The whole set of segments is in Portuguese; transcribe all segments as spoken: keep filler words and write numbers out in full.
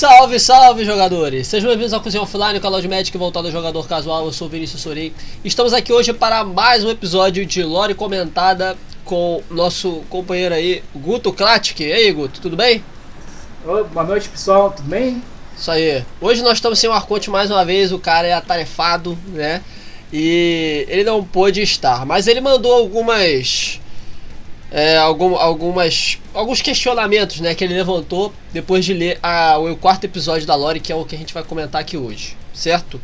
Salve, salve, jogadores! Sejam bem-vindos ao Cozinha Offline, o canal de Magic voltado ao jogador casual. Eu sou o Vinícius Sorin. Estamos aqui hoje para mais um episódio de Lore Comentada com nosso companheiro aí, Guto Klatic. E aí, Guto, tudo bem? Oi, boa noite, pessoal, tudo bem? Isso aí. Hoje nós estamos sem o Arconte mais uma vez, o cara é atarefado, né? E ele não pôde estar, mas ele mandou algumas... É, algum, algumas, alguns questionamentos, né, que ele levantou depois de ler a, o quarto episódio da Lore, que é o que a gente vai comentar aqui hoje, certo?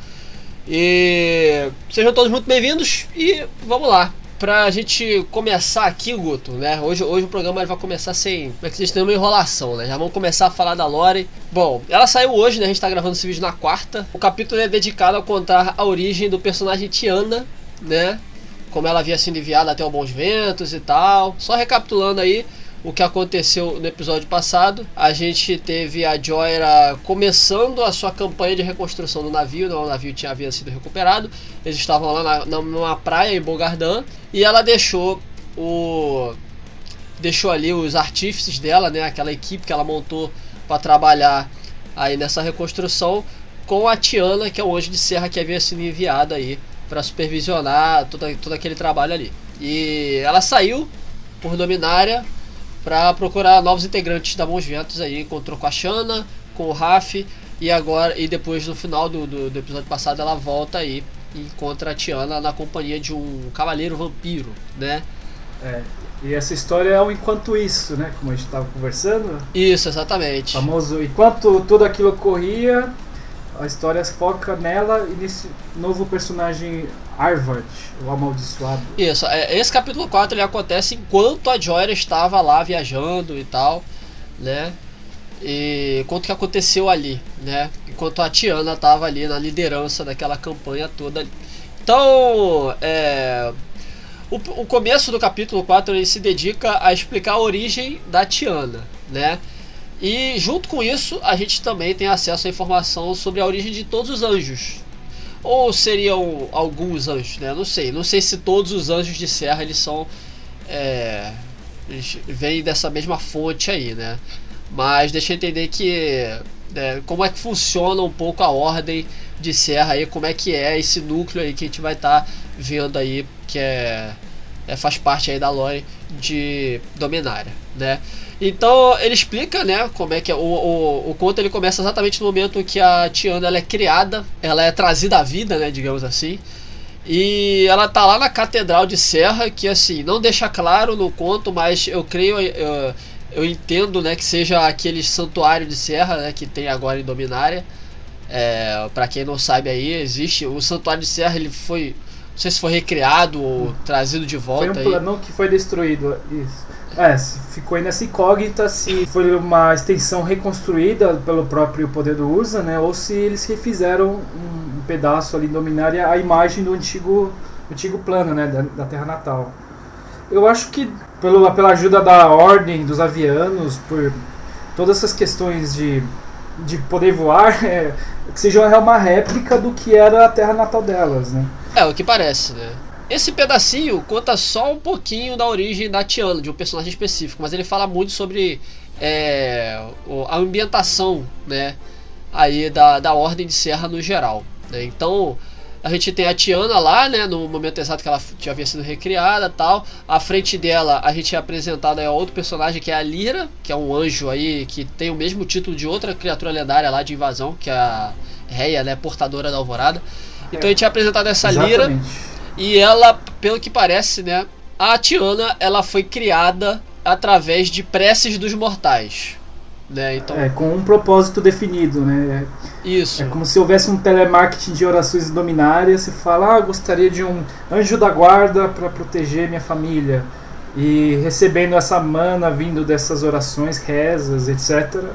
E sejam todos muito bem-vindos e vamos lá. Pra gente começar aqui, Guto, né? Hoje, hoje o programa vai começar sem... Como é que vocês têm uma enrolação, né? Já vamos começar a falar da Lore. Bom, ela saiu hoje, né? A gente tá gravando esse vídeo na quarta. O capítulo é dedicado a contar a origem do personagem Tiana, né? Como ela havia sido enviada até o Bons Ventos e tal. Só recapitulando aí o que aconteceu no episódio passado. A gente teve a Joyra começando a sua campanha de reconstrução do navio, né? O navio tinha, havia sido recuperado. Eles estavam lá na, na, numa praia em Bogardan. E ela deixou o... Deixou ali os artífices dela, né? Aquela equipe que ela montou para trabalhar aí nessa reconstrução, com a Tiana, que é o anjo de serra que havia sido enviado aí para supervisionar todo, todo aquele trabalho ali. E ela saiu por Dominária para procurar novos integrantes da Bons Ventos aí. Encontrou com a Shanna, com o Raf, e agora, e depois no final do, do, do episódio passado ela volta aí e encontra a Tiana na companhia de um cavaleiro vampiro, né? É, e essa história é o enquanto isso, né? Como a gente estava conversando. Isso, exatamente. O famoso enquanto tudo aquilo ocorria, a história foca nela e nesse novo personagem Arvad, o amaldiçoado. Isso, esse capítulo quatro ele acontece enquanto a Joyra estava lá viajando e tal, né? E quanto que aconteceu ali, né? Enquanto a Tiana estava ali na liderança daquela campanha toda. Então, é, o, o começo do capítulo quatro ele se dedica a explicar a origem da Tiana, né? E junto com isso, a gente também tem acesso à informação sobre a origem de todos os anjos. Ou seriam alguns anjos, né? Não sei. Não sei se todos os anjos de serra eles são... É, eles vêm dessa mesma fonte aí, né? Mas deixa eu entender que... É, como é que funciona um pouco a ordem de serra aí. Como é que é esse núcleo aí que a gente vai estar tá vendo aí. Que é, é, faz parte aí da lore de Dominária, né? Então ele explica, né, como é que é o, o, o conto. Ele começa exatamente no momento que a Tiana ela é criada, ela é trazida à vida, né, digamos assim. E ela tá lá na Catedral de Serra, que assim, não deixa claro no conto, mas eu creio, eu, eu entendo, né, que seja aquele santuário de Serra, né, que tem agora em Dominária. É, para quem não sabe aí, existe o santuário de Serra, ele foi, não sei se foi recriado ou trazido de volta. Foi um plano que foi destruído, isso. É, ficou aí nessa incógnita se foi uma extensão reconstruída pelo próprio poder do Urza, né? Ou se eles refizeram um pedaço ali em Dominária a imagem do antigo, antigo plano, né? Da, da Terra Natal. Eu acho que pelo, pela ajuda da Ordem dos Avianos, por todas essas questões de, de poder voar, é, que seja uma réplica do que era a Terra Natal delas, né? É, o que parece, né? Esse pedacinho conta só um pouquinho da origem da Tiana, de um personagem específico, mas ele fala muito sobre é, a ambientação, né, aí da, da Ordem de Serra no geral, né? Então a gente tem a Tiana lá, né, no momento exato que ela já havia sido recriada e tal. À frente dela a gente é apresentado aí outro personagem que é a Lyra, que é um anjo aí que tem o mesmo título de outra criatura lendária lá de invasão, que é a Rhea, né, portadora da Alvorada. Então a gente é apresentado essa Lyra. E ela, pelo que parece, né, a Tiana, ela foi criada através de preces dos mortais, né? Então, é, com um propósito definido, né? Isso. É como se houvesse um telemarketing de orações dominárias. Se fala, ah, gostaria de um anjo da guarda para proteger minha família. E recebendo essa mana vindo dessas orações, rezas, etcétera,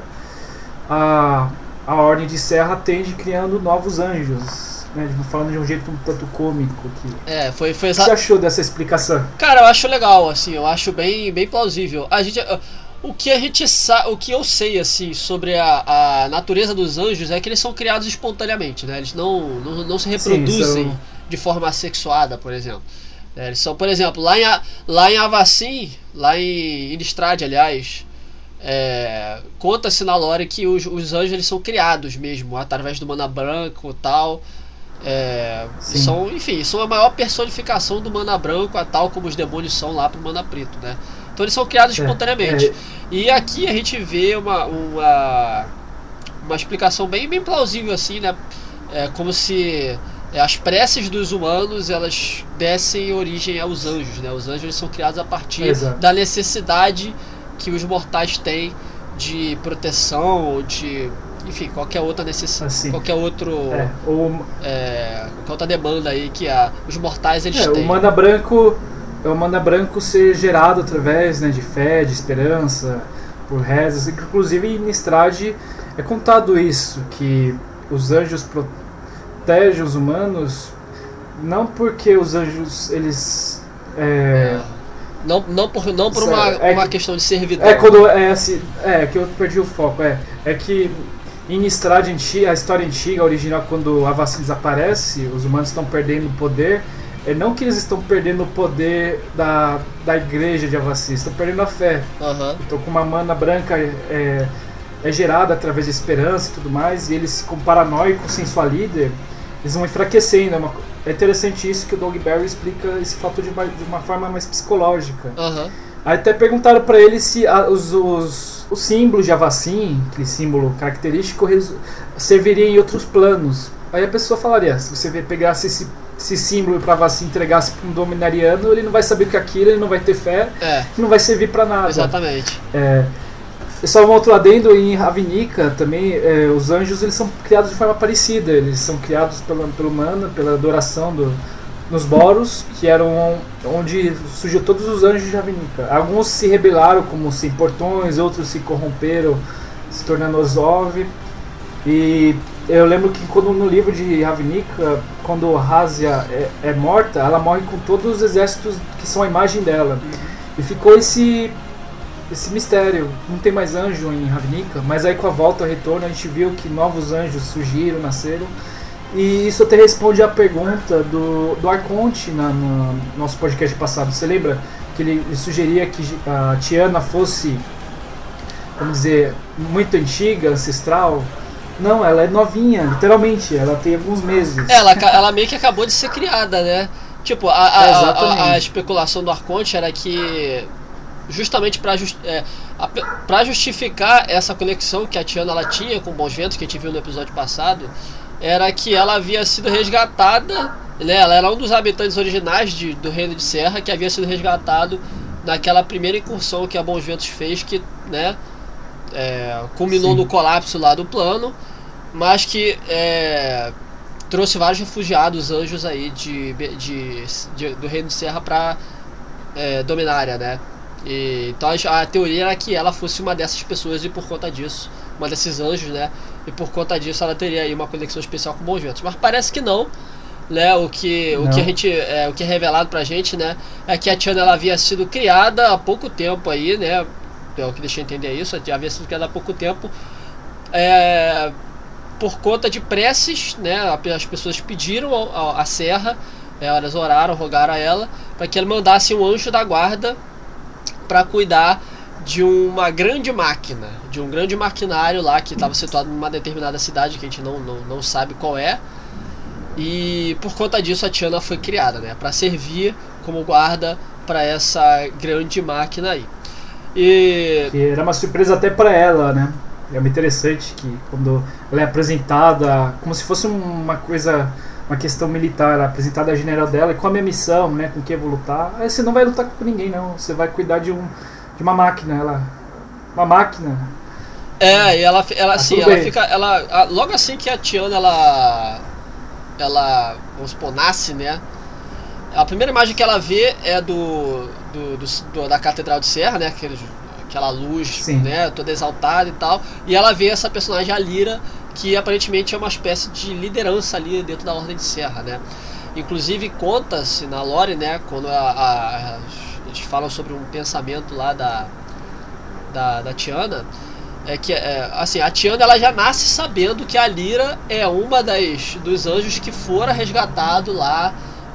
a, a Ordem de Serra tende criando novos anjos. Né, falando de um jeito um tanto cômico aqui. É, foi, foi exa- O que você achou dessa explicação? Cara, eu acho legal, assim, eu acho bem, bem plausível. A gente, o que a gente sabe, o que eu sei, assim, sobre a, a natureza dos anjos é que eles são criados espontaneamente, né? Eles não, não, não se reproduzem Sim, são... de forma assexuada, por exemplo. É, eles são, por exemplo, lá em, lá em Avacyn, lá em Innistrad, aliás, É, conta-se na lore que os, os anjos eles são criados mesmo através do mana branco e tal. É, são, enfim, são a maior personificação do mana branco, a tal como os demônios são lá pro mana preto, né? Então eles são criados é, espontaneamente. É. E aqui a gente vê uma, uma, uma explicação bem, bem plausível assim, né? É como se as preces dos humanos elas dessem origem aos anjos, né? Os anjos eles são criados a partir Exato. da necessidade que os mortais têm de proteção ou de, enfim, qualquer outra necessidade, assim, qualquer outro é, o... é, qualquer outra demanda aí que a, os mortais eles é, têm. O mana branco é o mana branco ser gerado através, né, de fé, de esperança, por rezas. Inclusive em Nistrad é contado isso, que os anjos protegem os humanos não porque os anjos eles é, é. Não, não por, não por uma, é uma que, questão de servidão. É quando é assim, é que eu perdi o foco. É, é que em Nistrad, a história antiga, original, quando a vacina desaparece, os humanos estão perdendo o poder. É não que eles estão perdendo o poder da, da igreja de Avacyn, estão perdendo a fé. Uhum. Então, como a mana branca é, é gerada através da esperança e tudo mais, e eles, como paranoicos sem sua líder, eles vão enfraquecendo. É, uma, é interessante isso que o Doug Barry explica esse fator de uma, de uma forma mais psicológica. Uhum. Aí até perguntaram pra ele se a, os, os, os símbolos de Avacyn, aquele símbolo característico, serviria em outros planos. Aí a pessoa falaria, se você pegasse esse, esse símbolo pra Avacyn e entregasse pra um dominariano, ele não vai saber o que é aquilo, ele não vai ter fé, é. não vai servir pra nada. Exatamente. É, só um outro adendo, em Ravnica também, é, os anjos eles são criados de forma parecida, eles são criados pelo, pelo mana, pela adoração do, nos Boros, que eram onde surgiu todos os anjos de Ravnica. Alguns se rebelaram como sem portões, outros se corromperam, se tornando Ozov. E eu lembro que quando no livro de Ravnica, quando Razia é, é morta, ela morre com todos os exércitos que são a imagem dela. E ficou esse... esse mistério, não tem mais anjo em Ravnica, mas aí com a volta ao retorno a gente viu que novos anjos surgiram, nasceram, e isso até responde à pergunta do, do Arconte na, no nosso podcast passado. Você lembra que ele, ele sugeria que a Tiana fosse, vamos dizer, muito antiga, ancestral? Não, ela é novinha, literalmente, ela tem alguns meses. Ela, ela meio que acabou de ser criada, né? Tipo, a, a, é, a, a especulação do Arconte era que justamente para just, é, para justificar essa conexão que a Tiana ela tinha com Bons Ventos, que a gente viu no episódio passado, era que ela havia sido resgatada, né? Ela era um dos habitantes originais de, do Reino de Serra, que havia sido resgatado naquela primeira incursão que a Bons Ventos fez, que, né, é, culminou Sim. no colapso lá do plano, mas que é, trouxe vários refugiados, anjos aí de, de, de, do Reino de Serra para é, Dominária, né? E, então a, a teoria era que ela fosse uma dessas pessoas e por conta disso, uma desses anjos, né? E por conta disso ela teria aí uma conexão especial com Bons Ventos. Mas parece que não, né? O que, o que a gente, é, o que é revelado pra gente, né? É que a Tiana ela havia sido criada há pouco tempo aí, né? É o que deixa eu entender isso. Ela havia sido criada há pouco tempo, é, por conta de preces, né? As pessoas pediram a, a Serra, elas oraram, rogaram a ela para que ela mandasse um anjo da guarda para cuidar de uma grande máquina, de um grande maquinário lá que estava situado numa determinada cidade que a gente não, não, não sabe qual é. E por conta disso a Tiana foi criada, né, para servir como guarda para essa grande máquina aí. E que era uma surpresa até para ela, né? É muito interessante que quando ela é apresentada como se fosse uma coisa, uma questão militar, apresentada a general dela, e qual a minha missão, né, com quem eu vou lutar. Aí você não vai lutar com ninguém, não. Você vai cuidar de, um, de uma máquina, ela, uma máquina. É, e ela, ela assim, ela fica, ela, logo assim que a Tiana, ela, ela, vamos supor, nasce, né, a primeira imagem que ela vê é do, do, do, do da Catedral de Serra, né, aquele, aquela luz, Sim. né, toda exaltada e tal, e ela vê essa personagem, a Lyra, que aparentemente é uma espécie de liderança ali dentro da Ordem de Serra, né? Inclusive conta-se na lore, né, quando a, a, eles falam sobre um pensamento lá da, da, da Tiana, é que é, assim, a Tiana ela já nasce sabendo que a Lyra é uma das dos anjos que fora resgatado lá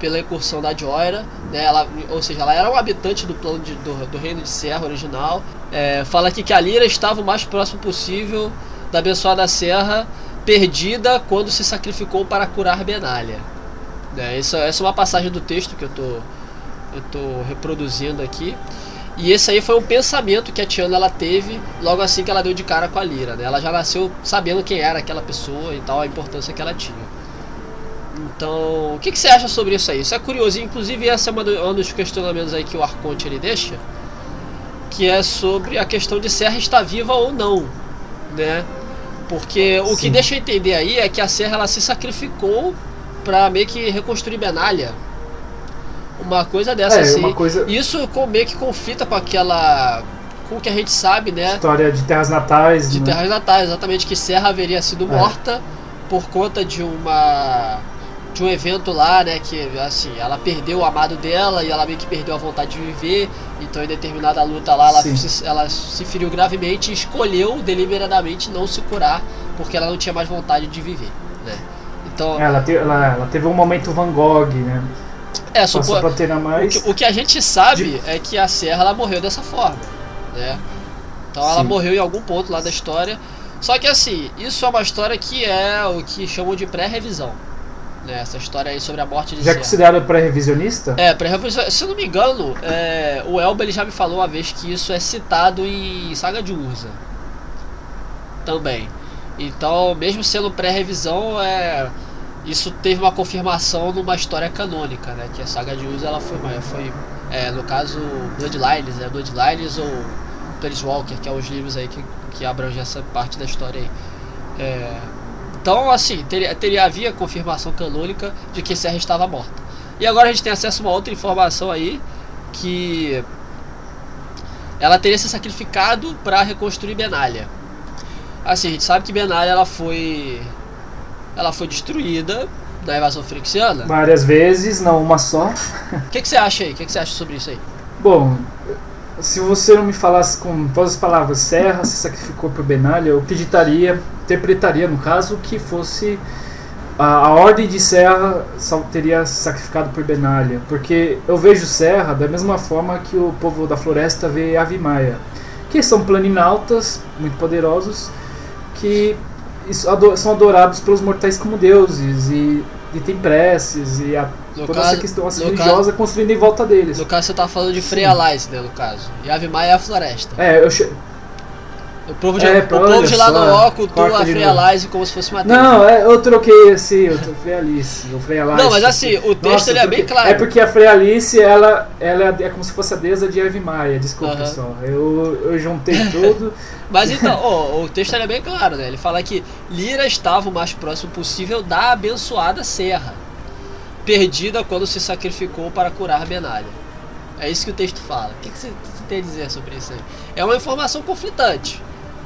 pela incursão da Joira, né? Ela, ou seja, ela era um habitante do plano de, do, do reino de Serra original. É, fala aqui que a Lyra estava o mais próximo possível da abençoada Serra, perdida quando se sacrificou para curar Benalia. É, isso, essa é uma passagem do texto que eu tô, eu tô reproduzindo aqui. E esse aí foi um pensamento que a Tiana ela teve logo assim que ela deu de cara com a Lyra, né? Ela já nasceu sabendo quem era aquela pessoa e tal, a importância que ela tinha. Então, o que, que você acha sobre isso aí? Isso é curioso, inclusive esse é uma do, um dos questionamentos aí que o Arconte ele deixa, que é sobre a questão de Serra estar viva ou não, né? Porque o Sim. que deixa eu entender aí é que a Serra ela se sacrificou pra meio que reconstruir Benalia. Uma coisa dessa, é, assim. Uma coisa... Isso meio que conflita com aquela... com o que a gente sabe, né? História de terras natais. De né? terras natais, exatamente. Que Serra haveria sido morta é. por conta de uma... de um evento lá, né? Que, assim, ela perdeu o amado dela e ela meio que perdeu a vontade de viver. Então, em determinada luta lá, ela se, ela se feriu gravemente e escolheu deliberadamente não se curar porque ela não tinha mais vontade de viver, né? Então... Ela, te, ela, ela teve um momento Van Gogh, né? É, só pra ter mais... o, que, o que a gente sabe de... é que a Serra ela morreu dessa forma, né? Então ela Sim. morreu em algum ponto lá da história. Só que assim, isso é uma história que é o que chamam de pré-revisão, né? Essa história aí sobre a morte de Já Serra. é considerado pré-revisionista? É, pré-revisionista. Se eu não me engano, é, o Elba ele já me falou uma vez que isso é citado em Saga de Urza também. Então, mesmo sendo pré-revisão, é... isso teve uma confirmação numa história canônica, né? Que a Saga de Urza ela foi, foi é, no caso, Bloodlines, né? Bloodlines ou Planeswalker, que é os livros aí que, que abrangem essa parte da história aí. É, então, assim, teria, teria, havia confirmação canônica de que Serra estava morta. E agora a gente tem acesso a uma outra informação aí, que ela teria se sacrificado para reconstruir Benalia. Assim, a gente sabe que Benalia ela foi... ela foi destruída na invasão Phyrexiana. Várias vezes, não uma só. O que, que você acha aí? O que, que você acha sobre isso aí? Bom, se você não me falasse com todas as palavras Serra se sacrificou por Benalia, eu acreditaria, interpretaria no caso, que fosse a, a ordem de Serra teria se sacrificado por Benalia. Porque eu vejo Serra da mesma forma que o povo da floresta vê Yavimaya, que são planinautas muito poderosos, que são adorados pelos mortais como deuses e, e tem preces e a, toda caso, essa questão assim, religiosa caso, construindo em volta deles. No caso você tá falando de Freya-Lys, né, no caso. Yavimaya é a floresta. É, eu che... O povo de, é, o povo de lá no Ó cultua a Freya-Lys como se fosse uma deusa. Não, é, eu troquei assim, eu tô Freya-Lys, o Freya-Lys. Não, mas assim, o texto Nossa, ele é bem claro. É porque a Freya-Lys, ela, ela é como se fosse a deusa de Yavimaya, desculpa, uh-huh. pessoal. Eu, eu juntei tudo. Mas então, oh, o texto ele é bem claro, né? Ele fala que Lyra estava o mais próximo possível da abençoada Serra, perdida quando se sacrificou para curar Benalia. É isso que o texto fala. O que, que você, você tem a dizer sobre isso aí? É uma informação conflitante.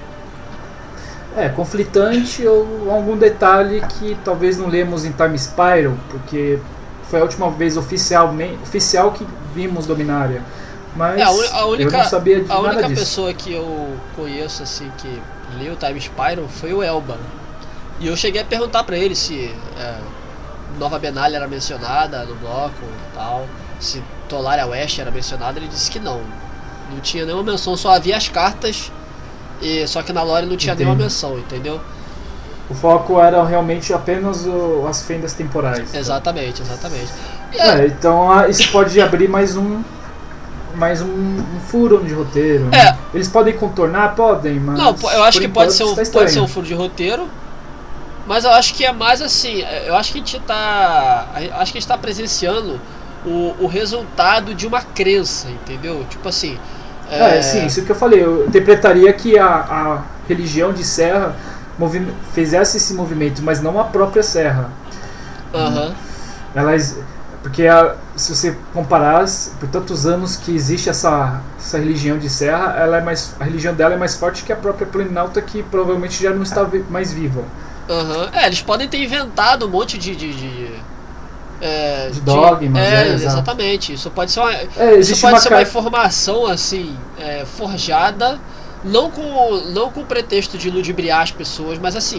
É, conflitante ou algum detalhe que talvez não lemos em Time Spiral, porque foi a última vez oficial, oficial que vimos Dominária. Mas é, a, a única, eu não sabia de a nada única disso. pessoa que eu conheço assim que leu Time Spiral foi o Elba. E eu cheguei a perguntar pra ele se é, Nova Benalia era mencionada no bloco e tal, se Tolaria West era mencionada. Ele disse que não. Não tinha nenhuma menção, só havia as cartas. E, só que na lore não tinha Entendi. nenhuma menção, entendeu? O foco era realmente apenas o, as fendas temporais. Exatamente, tá? exatamente. E é, é, então isso pode abrir mais um mais um, um furo de roteiro. É. Né? Eles podem contornar? Podem, mas... Não, eu acho que pode ser, um, tá pode ser um furo de roteiro, mas eu acho que é mais assim, eu acho que a gente tá, acho que a gente tá presenciando o, o resultado de uma crença, entendeu? Tipo assim... É, é sim, isso que eu falei. Eu interpretaria que a, a religião de Serra movi- fizesse esse movimento, mas não a própria Serra. Uhum. Elas, porque a, se você comparar, por tantos anos que existe essa, essa religião de Serra, ela é mais, a religião dela é mais forte que a própria Planinauta, que provavelmente já não está mais viva. Uhum. É, eles podem ter inventado um monte de... de, de... É, de dogmas, é, é, exatamente. Isso pode ser uma, é, isso pode uma ser car... uma informação assim é, forjada, não com não com o pretexto de ludibriar as pessoas, mas assim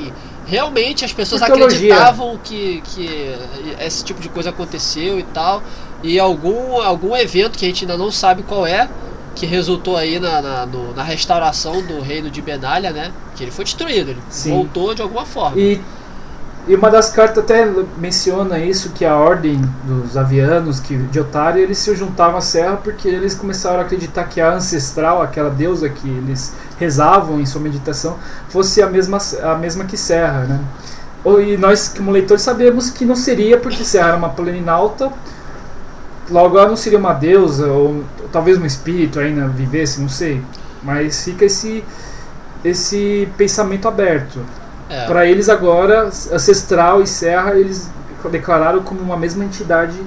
realmente as pessoas Mitologia. acreditavam que, que esse tipo de coisa aconteceu e tal, e algum, algum evento que a gente ainda não sabe qual é, que resultou aí na, na, no, na restauração do reino de Benalia, né? Que ele foi destruído, ele Sim. voltou de alguma forma. E, e uma das cartas até menciona isso, que a ordem dos avianos, que, de Otário, eles se juntavam à Serra porque eles começaram a acreditar que a ancestral, aquela deusa que eles rezavam em sua meditação, fosse a mesma, a mesma que Serra, né? E nós, como leitores, sabemos que não seria, porque Serra era uma planinalta, logo ela não seria uma deusa, ou talvez um espírito ainda vivesse, não sei. Mas fica esse, esse pensamento aberto. É. Para eles agora, Ancestral e Serra, eles declararam como uma mesma entidade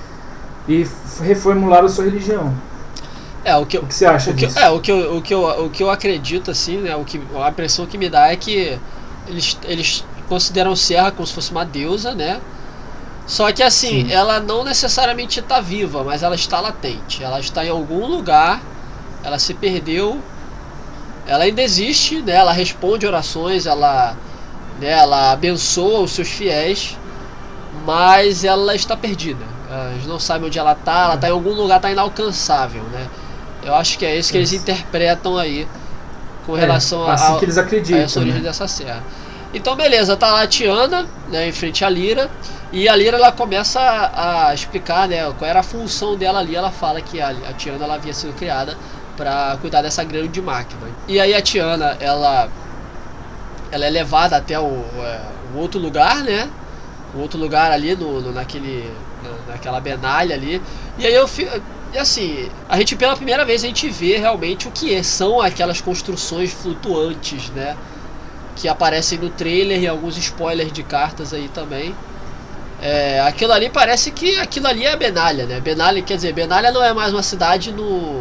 e reformularam sua religião. É, o que, o que você acha o que, disso? É, o que, eu, o, que eu, o que eu acredito, assim, né, o que, a impressão que me dá é que eles, eles consideram Serra como se fosse uma deusa, né? Só que assim, Sim. ela não necessariamente está viva, mas ela está latente. Ela está em algum lugar, ela se perdeu, ela ainda existe, né? Ela responde orações, ela, né, ela abençoa os seus fiéis, mas ela está perdida. Eles não sabem onde ela está, ela está em algum lugar, está inalcançável, né? Eu acho que é isso que eles interpretam aí com relação é, assim a, que eles acreditam, a essa origem, né, dessa serra. Então beleza, tá lá a Tiana, né, em frente à Lyra, e a Lyra ela começa a, a explicar, né, qual era a função dela ali. Ela fala que a, a Tiana ela havia sido criada para cuidar dessa grande máquina. E aí a Tiana ela, ela é levada até o, é, o outro lugar, né, o outro lugar ali no, no, naquele, na, naquela Benalia ali. E aí eu fico, e assim, a gente pela primeira vez a gente vê realmente o que é, são aquelas construções flutuantes, né, que aparecem no trailer e alguns spoilers de cartas aí também. É, aquilo ali parece que aquilo ali é Benalia, né? Benalia, quer dizer, Benalia não é mais uma cidade no...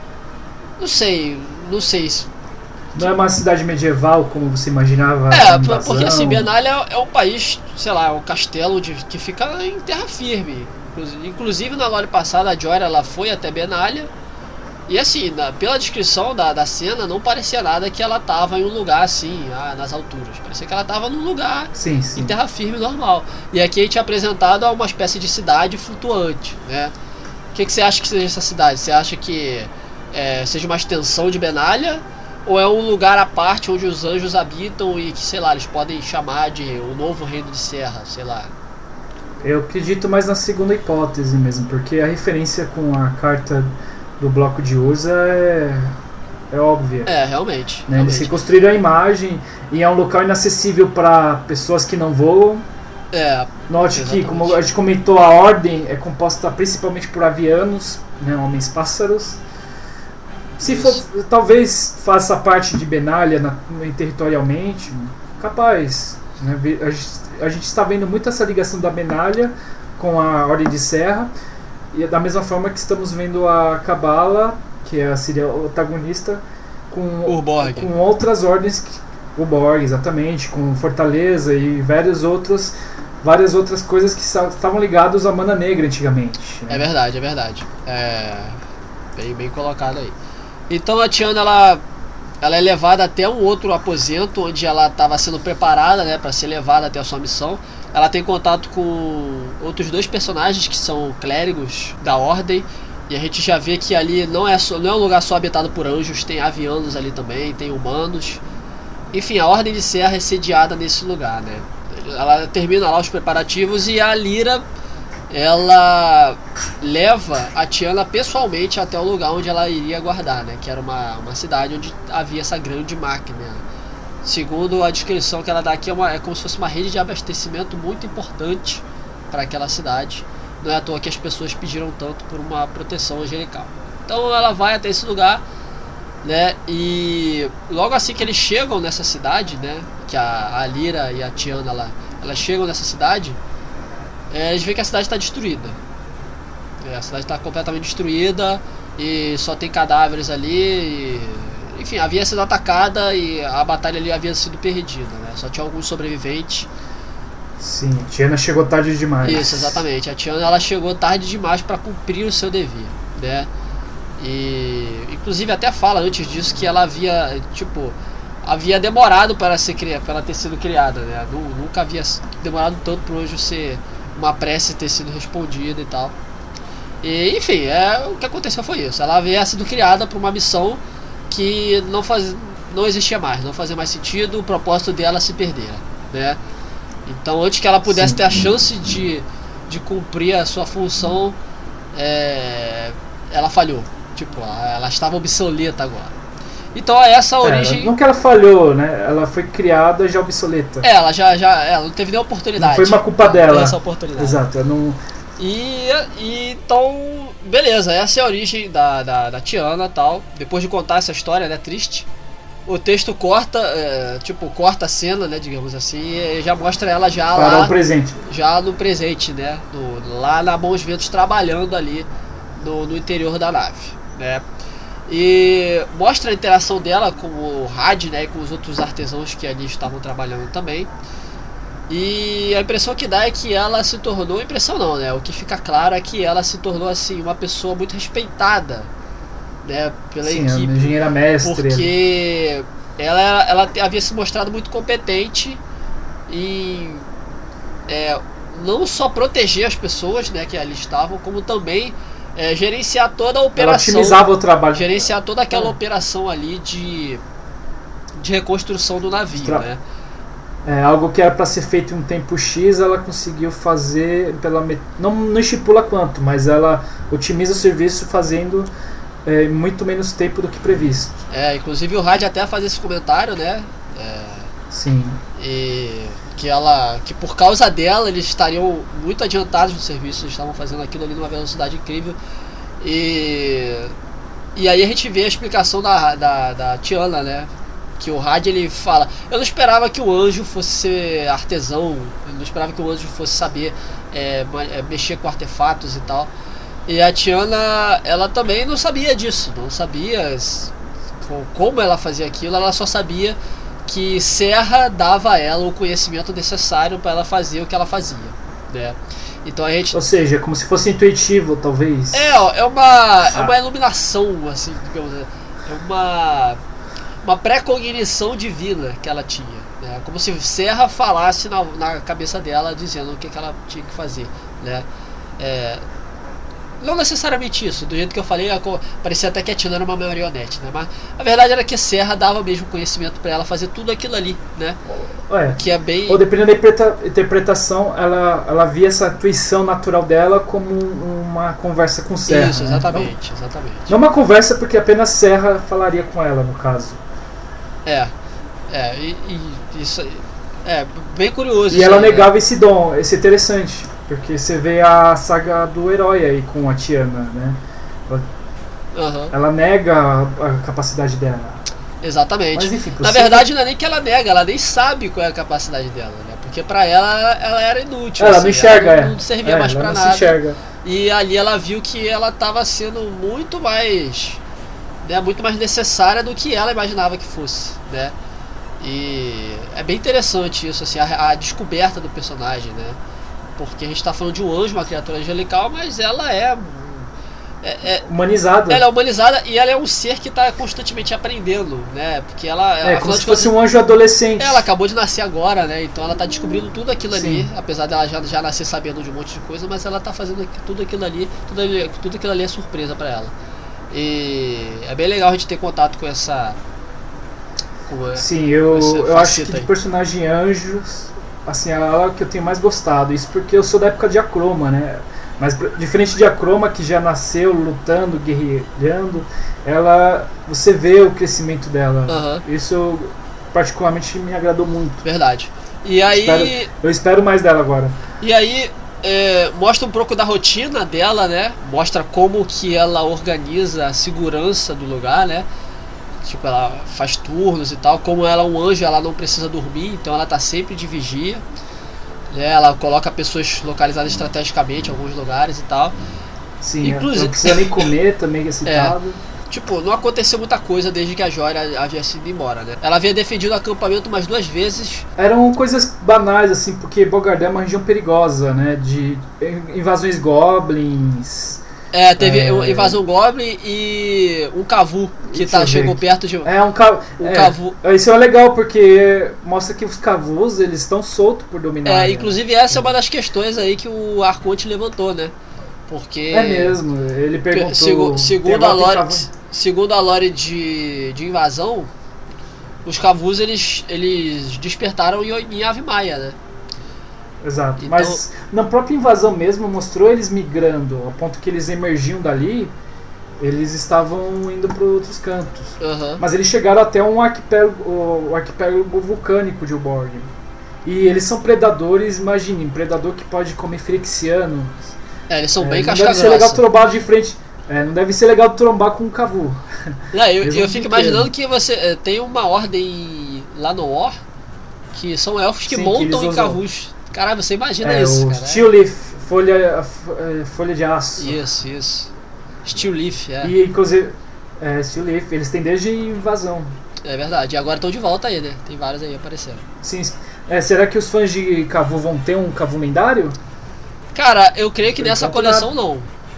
Não sei, não sei se... Não é uma cidade medieval como você imaginava? É, porque assim, Benalia é um país, sei lá, é um castelo de, que fica em terra firme. Inclusive na lore passada a Jorah ela foi até Benalia. E assim, na, pela descrição da, da cena, não parecia nada que ela tava em um lugar assim, ah, nas alturas. Parecia que ela tava num lugar sim, sim. em terra firme, normal. E aqui a gente é apresentado a uma espécie de cidade flutuante, né? O que, que você acha que seja essa cidade? Você acha que é, seja uma extensão de Benalia? Ou é um lugar à parte onde os anjos habitam e que, sei lá, eles podem chamar de o novo reino de Serra, sei lá? Eu acredito mais na segunda hipótese mesmo, porque a referência com a carta do bloco de Urza é, é óbvia. É, realmente. Né? realmente. Eles construíram a imagem e é um local inacessível para pessoas que não voam. É, Note exatamente. que, como a gente comentou, a ordem é composta principalmente por avianos, né, homens-pássaros. Se for, talvez faça parte de Benalia na, territorialmente, capaz. Né? A, gente, a gente está vendo muito essa ligação da Benalia com a Ordem de Serra. E da mesma forma que estamos vendo a Cabala, que é, seria o protagonista, com, Urborg. com outras ordens, que, o Borg, exatamente, com Fortaleza e vários outros, várias outras coisas que estavam ligadas à Mana Negra antigamente. Né? É verdade, é verdade. É bem, bem colocado aí. Então a Tiana ela, ela é levada até um outro aposento onde ela estava sendo preparada, né, para ser levada até a sua missão. Ela tem contato com outros dois personagens que são clérigos da ordem. E a gente já vê que ali não é, só, não é um lugar só habitado por anjos. Tem avianos ali também, tem humanos. Enfim, a Ordem de Serra é sediada nesse lugar, né? Ela termina lá os preparativos e a Lyra, ela leva a Tiana pessoalmente até o lugar onde ela iria guardar, né? Que era uma, uma cidade onde havia essa grande máquina. Segundo a descrição que ela dá aqui, é, uma, é como se fosse uma rede de abastecimento muito importante para aquela cidade. Não é à toa que as pessoas pediram tanto por uma proteção angelical. Então ela vai até esse lugar, né? E logo assim que eles chegam nessa cidade, né? Que a, a Lyra e a Tiana ela, elas chegam nessa cidade, é, eles veem que a cidade está destruída. É, a cidade está completamente destruída e só tem cadáveres ali. E, enfim, havia sido atacada e a batalha ali havia sido perdida, né? Só tinha alguns sobreviventes. Sim, a Tiana chegou tarde demais. Isso, exatamente. A Tiana ela chegou tarde demais para cumprir o seu dever, né? E inclusive até fala antes disso que ela havia, tipo, havia demorado para, ser, para ela ter sido criada, né? Nunca havia demorado tanto para o anjo ser uma prece ter sido respondida e tal. E, enfim, é, o que aconteceu foi isso. Ela havia sido criada para uma missão que não, faz, não existia mais, não fazia mais sentido, o propósito dela se perder, né? Então, antes que ela pudesse Sim. ter a chance de, de cumprir a sua função, é, ela falhou. Tipo, ela estava obsoleta agora. Então, essa é a origem... É, não que ela falhou, né? Ela foi criada já obsoleta. É, ela já, já ela não teve nem oportunidade. Não foi uma culpa dela. Essa oportunidade. Exato, eu não... E, e então, beleza, essa é a origem da, da, da Tiana e tal. Depois de contar essa história, né, triste, o texto corta, é, tipo, corta a cena, né, digamos assim, e já mostra ela já Para lá... o presente. Já no presente, né, no, lá na Bons Ventos, trabalhando ali no, no interior da nave, né. E mostra a interação dela com o Had, né, e com os outros artesãos que ali estavam trabalhando também. E a impressão que dá é que ela se tornou, impressão não, né? O que fica claro é que ela se tornou assim uma pessoa muito respeitada, né, pela Sim, equipe, engenheira mestre. porque ela, ela havia se mostrado muito competente em é, não só proteger as pessoas, né, que ali estavam, como também é, gerenciar toda a operação. Ela otimizava o trabalho. Gerenciar toda aquela é. operação ali de, de reconstrução do navio, Tra né? É, algo que era para ser feito em um tempo X, ela conseguiu fazer pela met... não, não estipula quanto, mas ela otimiza o serviço fazendo é, muito menos tempo do que previsto. É, inclusive o Had até faz esse comentário, né? É, Sim. E que ela, que por causa dela eles estariam muito adiantados no serviço, eles estavam fazendo aquilo ali numa velocidade incrível. E e aí a gente vê a explicação da da, da Tiana, né? Que o Had ele fala, eu não esperava que o anjo fosse ser artesão, eu não esperava que o anjo fosse saber é, mexer com artefatos e tal. E a Tiana, ela também não sabia disso, não sabia como ela fazia aquilo, ela só sabia que Serra dava a ela o conhecimento necessário para ela fazer o que ela fazia, né? Então a gente... Ou seja, como se fosse intuitivo, talvez. É, é uma, é uma iluminação, assim, digamos, é uma... uma pré-cognição divina que ela tinha, né? Como se Serra falasse na, na cabeça dela, dizendo o que, que ela tinha que fazer, né? É, não necessariamente isso, do jeito que eu falei, parecia até que a Tina era uma marionete, né? Mas a verdade era que Serra dava mesmo conhecimento para ela fazer tudo aquilo ali, né? Ué, que é bem... Ou dependendo da interpreta interpretação, ela, ela via essa intuição natural dela como uma conversa com Serra. Isso, exatamente, né? não, exatamente. Não uma conversa porque apenas Serra falaria com ela, no caso. É, é, e, e isso é bem curioso. E ela aí, negava né? esse dom, esse é interessante, porque você vê a saga do herói aí com a Tiana, né? Ela, uhum. ela nega a, a capacidade dela. Exatamente. Mas, enfim, na verdade, não é nem que ela nega, ela nem sabe qual é a capacidade dela, né? Porque pra ela, ela era inútil. Ela assim, não enxerga, ela é. não servia é, mais ela pra não nada. Se enxerga. E ali ela viu que ela estava sendo muito mais, né, muito mais necessária do que ela imaginava que fosse, né? E é bem interessante isso, assim, a, a descoberta do personagem, né? Porque a gente está falando de um anjo, uma criatura angelical, mas ela é, é, é humanizada. Ela é humanizada e ela é um ser que está constantemente aprendendo, né? Porque ela é ela, como se fosse um anjo adolescente. Ela acabou de nascer agora, né? Então ela está descobrindo tudo aquilo Sim. ali, apesar dela já, já nascer sabendo de um monte de coisa, mas ela está fazendo tudo aquilo ali, tudo, ali, tudo aquilo ali é surpresa para ela. E é bem legal a gente ter contato com essa. Com Sim, eu, eu acho que aí. de personagem anjos, assim, é ela que eu tenho mais gostado. Isso porque eu sou da época de Akroma, né? Mas diferente de Akroma, que já nasceu lutando, guerreando, ela, você vê o crescimento dela. Uhum. Isso particularmente me agradou muito. Verdade. E aí, espero, eu espero mais dela agora. E aí é, mostra um pouco da rotina dela, né? Mostra como que ela organiza a segurança do lugar, né? Tipo, ela faz turnos e tal. Como ela é um anjo, ela não precisa dormir, então ela tá sempre de vigia. Né? Ela coloca pessoas localizadas estrategicamente em alguns lugares e tal. Sim, inclusive, não precisa nem comer também, é citado. É, tipo, não aconteceu muita coisa desde que a Jória havia sido embora, né? Ela havia defendido o acampamento umas duas vezes. Eram coisas banais, assim, porque Bogardé é uma região perigosa, né? De invasões goblins, É, teve É. uma invasão Goblin e um Cavu que Deixa tá, eu ver chegou aqui. perto de. É um ca... Um é, Cavu. Isso é legal porque mostra que os Cavus eles estão soltos por dominar. É, né? inclusive essa é uma das questões aí que o Arconte levantou, né? Porque. É mesmo, ele perguntou. Segu- tem segundo, a agora tem lore, Cavu- segundo a lore de, de invasão, os Cavus eles, eles despertaram em, em Ave Maia, né? Exato, Então- mas na própria invasão mesmo mostrou eles migrando, ao ponto que eles emergiam dali, eles estavam indo para outros cantos. Aham. Mas eles chegaram até um arquipélago, o, o arquipélago vulcânico de Uborg. E eles são predadores, imaginem, predador que pode comer Frixiano. É, eles são É, bem não casca deve ser legal grossa. trombar de frente. É, não deve ser legal trombar com um Cavu. Não, eu, Mesmo eu fico pequeno. imaginando que você é, tem uma ordem lá no War que são elfos que Sim, que montam eles em usam. Cavus. Caralho, você imagina É, isso, o cara. Steel Leaf, folha, é, folha de aço. Isso, isso. Steel Leaf, é. E inclusive, é, Steel Leaf, eles têm desde invasão. É verdade. E agora estão de volta aí, né? Tem vários aí aparecendo. Sim, é, será que os fãs de Cavu vão ter um Cavu lendário? Cara, eu creio que Por nessa enquanto, coleção não.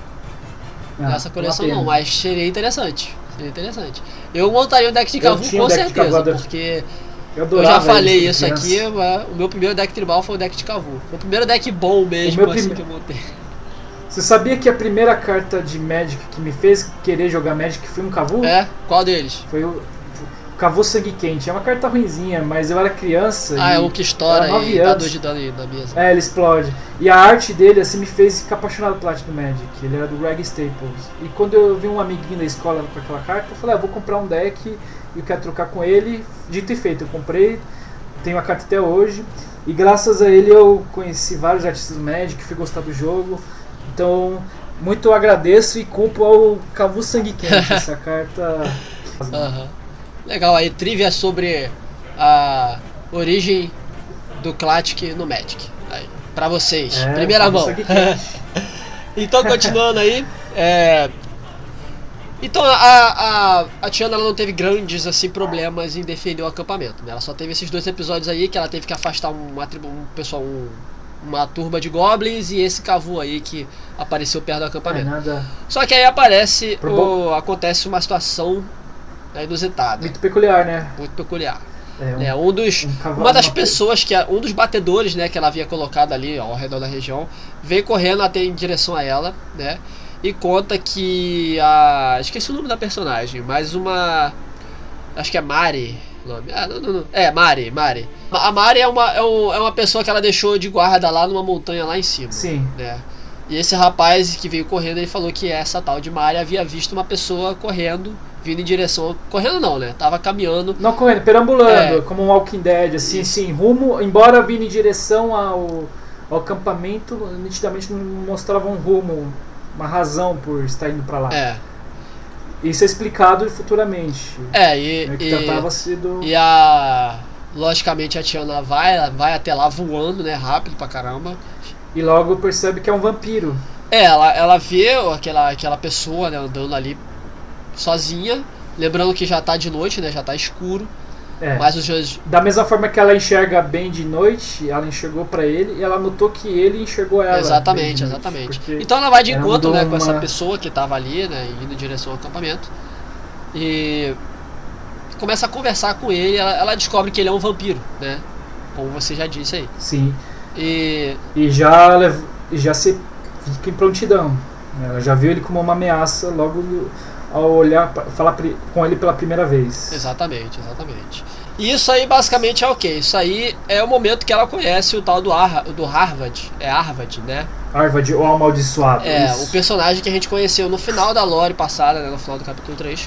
Ah, Nessa coleção uma pena. não, mas seria interessante. Seria interessante. Eu montaria um deck de Eu Cavu tinha com um deck de certeza, Cavu, porque Eu, eu adorava já falei eles isso quando aqui, criança. mas o meu primeiro deck tribal foi o deck de Cavu. Foi o primeiro deck bom mesmo, meu assim, prime- que eu montei. Você sabia que a primeira carta de Magic que me fez querer jogar Magic foi um Cavu? É? Qual deles? Foi o o Cavu Sangue Quente. É uma carta ruinzinha, mas eu era criança. Ah, e é o que estoura era nove e dá anos. dois de dano aí na mesa. É, ele explode. E a arte dele assim me fez ficar apaixonado pelo arte do Magic. Ele era do Greg Staples. E quando eu vi um amiguinho da escola com aquela carta, eu falei, ah, vou comprar um deck e eu quero trocar com ele. Dito e feito, eu comprei, tenho a carta até hoje. E graças a ele eu conheci vários artistas do Magic, fui gostar do jogo. Então, muito eu agradeço e culpo ao Cavu Sangue Quente essa carta. Aham. Legal, aí trivia sobre a origem do Classic no Magic. Aí, pra vocês, É, primeira Cavu mão. Sangue Quente. Então, continuando aí, é... Então, a, a, a Tiana ela não teve grandes assim, problemas em defender o acampamento, né? Ela só teve esses dois episódios aí que ela teve que afastar uma, tribo, um pessoal, um, uma turma de goblins e esse Cavu aí que apareceu perto do É, acampamento. nada Só que aí aparece, Pro o, acontece uma situação né, inusitada, muito peculiar, né? muito peculiar. É, um- É, um dos, um cavalo- uma das uma- pessoas, que um dos batedores né, que ela havia colocado ali ao redor da região, veio correndo até em direção a ela, né? E conta que a. Esqueci o nome da personagem, mas uma. Acho que é Mari. o Nome. Ah, não, não, não. É, Mari, Mari. A Mari é uma, é, um- é uma pessoa que ela deixou de guarda lá numa montanha lá em cima. Sim. Né? E esse rapaz que veio correndo, ele falou que essa tal de Mari havia visto uma pessoa correndo, vindo em direção. Correndo não, né? Tava caminhando. Não correndo, perambulando, É. como um Walking Dead, assim, assim, rumo, embora vindo em direção ao, ao acampamento, nitidamente não mostrava um rumo, uma razão por estar indo pra lá. É. Isso é explicado futuramente. É, e. né, que e tratava-se do. E a. Logicamente a Tiana vai, ela vai até lá voando, né? Rápido pra caramba. E logo percebe que é um vampiro. É, ela, ela vê aquela, aquela pessoa né, andando ali sozinha. Lembrando que já tá de noite, né? Já tá escuro. É. Mas os dois. Da mesma forma que ela enxerga bem de noite, ela enxergou pra ele e ela notou que ele enxergou ela. bem Exatamente, de noite, exatamente. porque Então ela vai de ela encontro mudou né, com essa uma- pessoa que tava ali, né? Indo em direção ao acampamento. E começa a conversar com ele. Ela, ela descobre que ele é um vampiro, né? Como você já disse aí. Sim. E. E já, lev- e já se fica em prontidão. Ela já viu ele como uma ameaça logo ao olhar, pra- falar pri- com ele pela primeira vez. Exatamente, exatamente. E isso aí basicamente é o quê? Isso aí é o momento que ela conhece o tal do, Ar, do Harvard. É Harvard, né? Arvad, o amaldiçoado. É, isso. o personagem que a gente conheceu no final da lore passada, né, no final do capítulo três.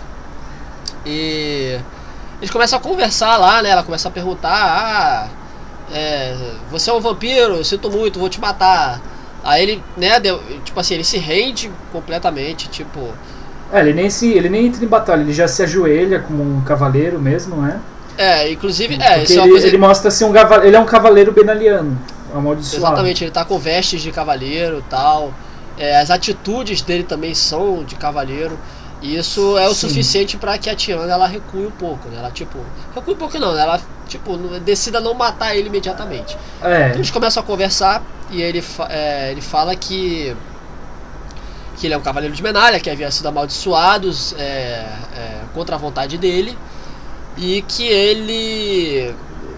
E eles começam a conversar lá, né? Ela começa a perguntar: Ah, é, você é um vampiro, eu sinto muito, vou te matar. Aí ele, né, deu, tipo assim, ele se rende completamente, tipo. É, ele nem, se, ele nem entra em batalha, ele já se ajoelha como um cavaleiro mesmo, né? É, inclusive, é, Porque isso é uma ele, coisa. ele mostra assim um cavaleiro, ele é um cavaleiro benaliano, amaldiçoado. Exatamente, ele tá com vestes de cavaleiro e tal. É, as atitudes dele também são de cavaleiro. E isso é o Sim. suficiente pra que a Tiana ela recue um pouco, né? Ela tipo, recue um pouco não, né? Ela tipo não- decida não matar ele imediatamente. É, Eles começam a conversar e ele, fa- é, ele fala que que ele é um cavaleiro de Menalia, que havia sido amaldiçoado é, é, contra a vontade dele, e que ele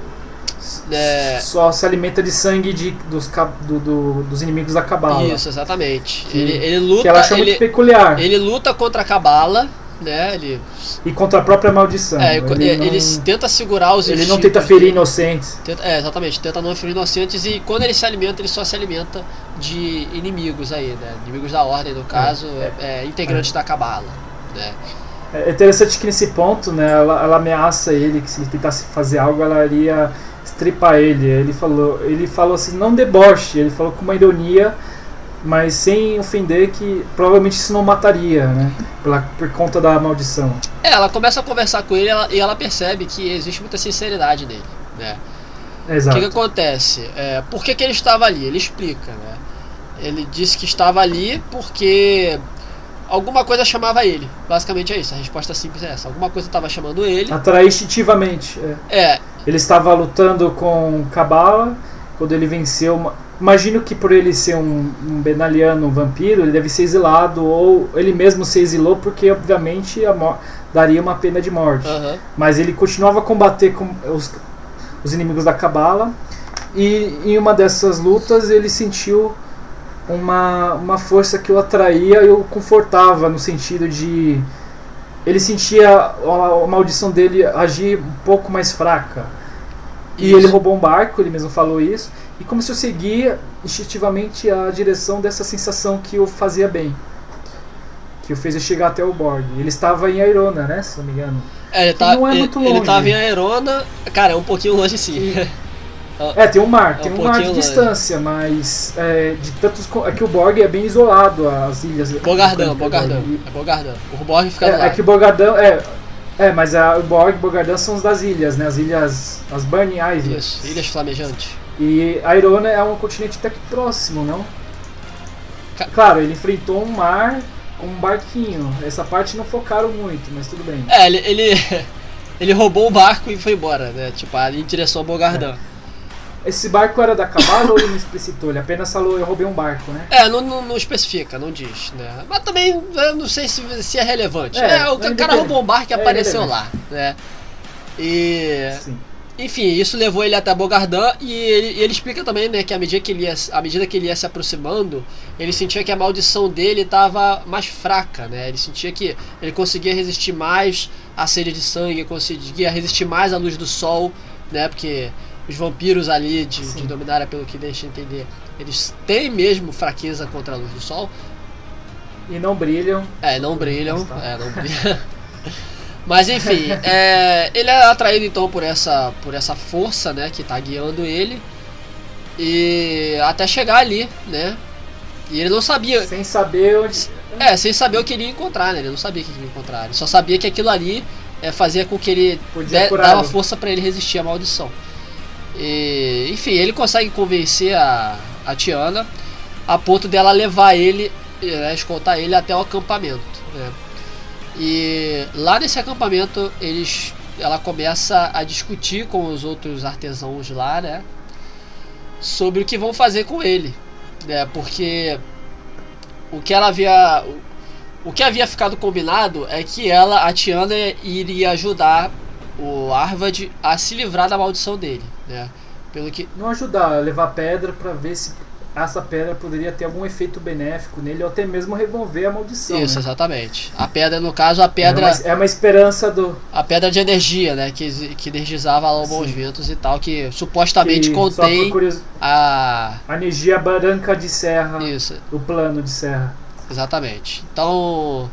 é, só se alimenta de sangue de, dos, do, do, dos inimigos da Cabala. Isso, exatamente. Que, ele, ele luta, que ela achou ele, muito peculiar. Ele luta contra a Cabala, né? Ele, e contra a própria maldição. É, ele, ele, não, ele tenta segurar os Ele não tenta ferir inocentes. Tenta, é, exatamente, tenta não ferir inocentes, e quando ele se alimenta, ele só se alimenta de inimigos aí, né? Inimigos da ordem, no caso, é, é, é, integrantes é. da Cabala, né? É interessante que nesse ponto, né, ela, ela ameaça ele que se ele tentasse fazer algo, ela iria estripar ele. Ele falou, ele falou assim, não deboche, ele falou com uma ironia, mas sem ofender, que provavelmente isso não mataria, né, pela, por conta da maldição. É, ela começa a conversar com ele ela, e ela percebe que existe muita sinceridade nele, né? Exato. O que, que acontece? É, por que, que ele estava ali? Ele explica, né? Ele disse que estava ali porque alguma coisa chamava ele. Basicamente é isso, a resposta simples é essa. Alguma coisa estava chamando ele. Atrair instintivamente. É. é. Ele estava lutando com Cabala, quando ele venceu uma... Imagino que por ele ser um, um Benaliano, um vampiro, ele deve ser exilado, ou ele mesmo se exilou, porque obviamente a daria uma pena de morte. Uhum. Mas ele continuava a combater com os, os inimigos da Cabala, e em uma dessas lutas ele sentiu uma, uma força que o atraía e o confortava, no sentido de... Ele sentia a, a maldição dele agir um pouco mais fraca. E isso. Ele roubou um barco, ele mesmo falou isso, e começou a seguir instintivamente a direção dessa sensação que o fazia bem, que o fez chegar até o Borg. Ele estava em Airona, né, se não me engano. É, ele tá, não é ele, muito longe. Ele estava em Airona, cara, é um pouquinho longe sim. É, tem um mar, é tem um, um mar de longe. distância, mas é, de tantos, é que o Borg é bem isolado, as ilhas. Bogardão, Bogardão, é Bogardão. O Borg fica é, do lado. É que o Bogardão é É, mas a, o Borg e o Bogardão são os das ilhas, né? As ilhas, as Burning Islands. Isso, ilhas flamejantes. E a Airona é um continente até que próximo, não? Ca- claro, ele enfrentou um mar com um barquinho. Essa parte não focaram muito, mas tudo bem. É, ele, ele, ele roubou o barco e foi embora, né? Tipo, ali em direção ao Bogardão. É. Esse barco era da Cabala ou ele não explicitou? Ele apenas falou, eu roubei um barco, né? É, não, não, não especifica, não diz, né? Mas também eu não sei se, se é relevante. É, é, o é cara roubou um barco e é apareceu lá, né? E... Sim. Enfim, isso levou ele até Bogardão, e ele, ele explica também, né, que à medida que ele ia, à medida que ele ia se aproximando, ele sentia que a maldição dele estava mais fraca, né? Ele sentia que ele conseguia resistir mais à sede de sangue, conseguia resistir mais à luz do sol, né? Porque os vampiros ali de, de Dominária, pelo que deixa entender, eles têm mesmo fraqueza contra a luz do sol. E não brilham. É, não brilham. É, não brilham. Mas enfim, é, ele é atraído então por essa, por essa força, né, que está guiando ele, e até chegar ali, né? E ele não sabia. Sem saber onde. É, sem saber o que ele ia encontrar, né? Ele não sabia o que ele ia encontrar. Ele só sabia que aquilo ali é, fazia com que ele de, dava força para ele resistir à maldição. E, enfim, ele consegue convencer a, a Tiana a ponto dela levar ele, né, escoltar ele até o acampamento, né? E lá nesse acampamento eles, ela começa a discutir com os outros artesãos lá, né, sobre o que vão fazer com ele, né? Porque o que ela havia, o que havia ficado combinado é que ela, a Tiana, iria ajudar o Arvad a se livrar da maldição dele, né? Pelo que não ajudar, levar pedra para ver se essa pedra poderia ter algum efeito benéfico nele, ou até mesmo remover a maldição. Isso, né? Exatamente. A pedra, no caso, a pedra... É uma, é uma esperança do... A pedra de energia, né? Que, que energizava lá os bons ventos e tal, que supostamente que, contém curios... a... a energia branca de serra. Isso. O plano de serra. Exatamente. Então,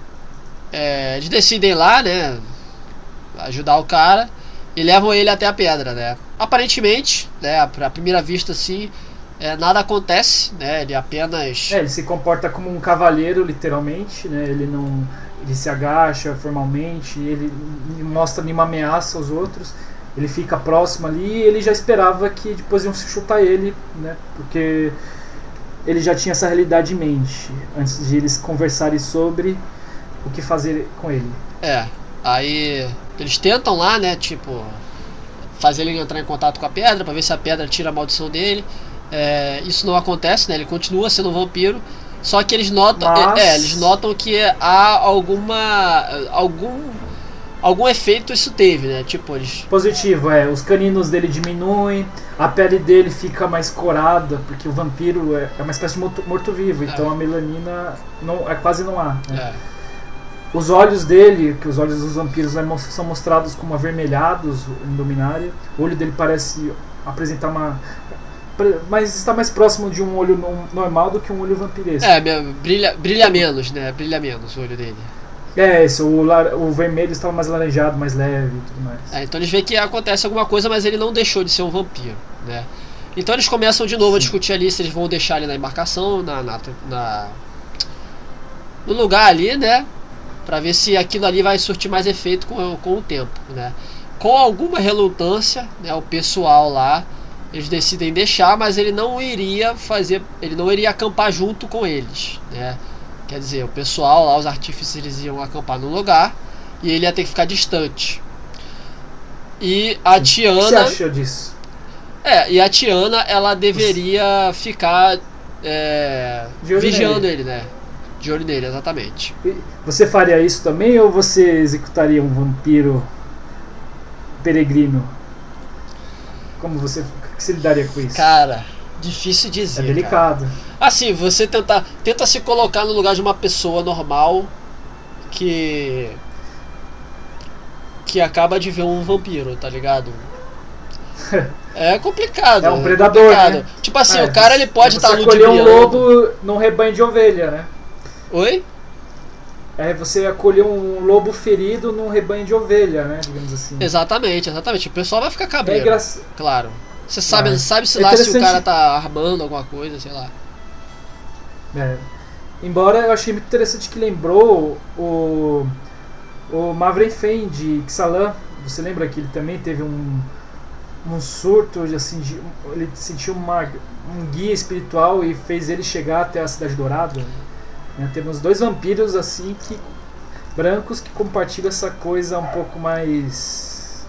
é, eles decidem lá, né, ajudar o cara e levam ele até a pedra, né? Aparentemente, né, à primeira vista, assim... É, nada acontece, né? Ele apenas... É, ele se comporta como um cavaleiro, literalmente, né? Ele não... Ele se agacha formalmente, ele não mostra nenhuma ameaça aos outros, ele fica próximo ali, e ele já esperava que depois iam se chutar ele, né? Porque ele já tinha essa realidade em mente, antes de eles conversarem sobre o que fazer com ele. É, aí eles tentam lá, né? Tipo, fazer ele entrar em contato com a pedra, pra ver se a pedra tira a maldição dele. É, isso não acontece, né? Ele continua sendo um vampiro, Só que eles notam, Mas... é, eles notam que há alguma algum algum efeito isso teve, né? Tipo, eles Positivo, é. Os caninos dele diminuem, a pele dele fica mais corada, porque o vampiro é, é uma espécie de morto- morto-vivo, então É. a melanina não, é, quase não há. Né? é, Os olhos dele, que os olhos dos vampiros né, mos- são mostrados como avermelhados em Dominária. O olho dele parece apresentar uma... pre- mas está mais próximo de um olho no- normal do que um olho vampiresco. é, minha- brilha brilha menos, né? Brilha menos o olho dele. É, esse, o, lar- o vermelho estava mais alaranjado, mais leve e tudo mais. É, então eles veem que acontece alguma coisa, mas ele não deixou de ser um vampiro, né? Então eles começam de novo a Sim. discutir ali se eles vão deixar ele na embarcação, na, na, na- no lugar ali, né? Pra ver se aquilo ali vai surtir mais efeito com, com o tempo, né? Com alguma relutância, né? O pessoal lá, eles decidem deixar, mas ele não iria fazer, ele não iria acampar junto com eles, né? Quer dizer, o pessoal lá, os artífices, eles iam acampar num lugar e ele ia ter que ficar distante. E a O que você Tiana, achou disso? é, e a Tiana, ela deveria ficar é, De olho vigiando nele. ele, né? De olho nele, exatamente. E você faria isso também ou você executaria um vampiro peregrino? Como você, o que você lidaria com isso? Cara, difícil dizer. é cara. delicado. Assim, você tenta, tenta se colocar no lugar de uma pessoa normal que que acaba de ver um vampiro, tá ligado? É complicado. É um predador, complicado. né? Tipo assim, É, o cara ele pode você estar acolher um ludibriando. lobo num rebanho de ovelha, né? Oi? É você acolher um lobo ferido num rebanho de ovelha, né? Digamos assim. Exatamente, exatamente. O pessoal vai ficar É cabreiro. engraçado. Claro. Você sabe, Ah, sabe se é lá se o interessante. cara tá armando alguma coisa, sei lá. É. Embora eu achei muito interessante que lembrou o, o Mavren Fen de Ixalan. Você lembra que ele também teve um, um surto, de, assim, de, ele sentiu uma, um guia espiritual e fez ele chegar até a Cidade Dourada. Né? Temos dois vampiros assim que brancos que compartilham essa coisa um pouco mais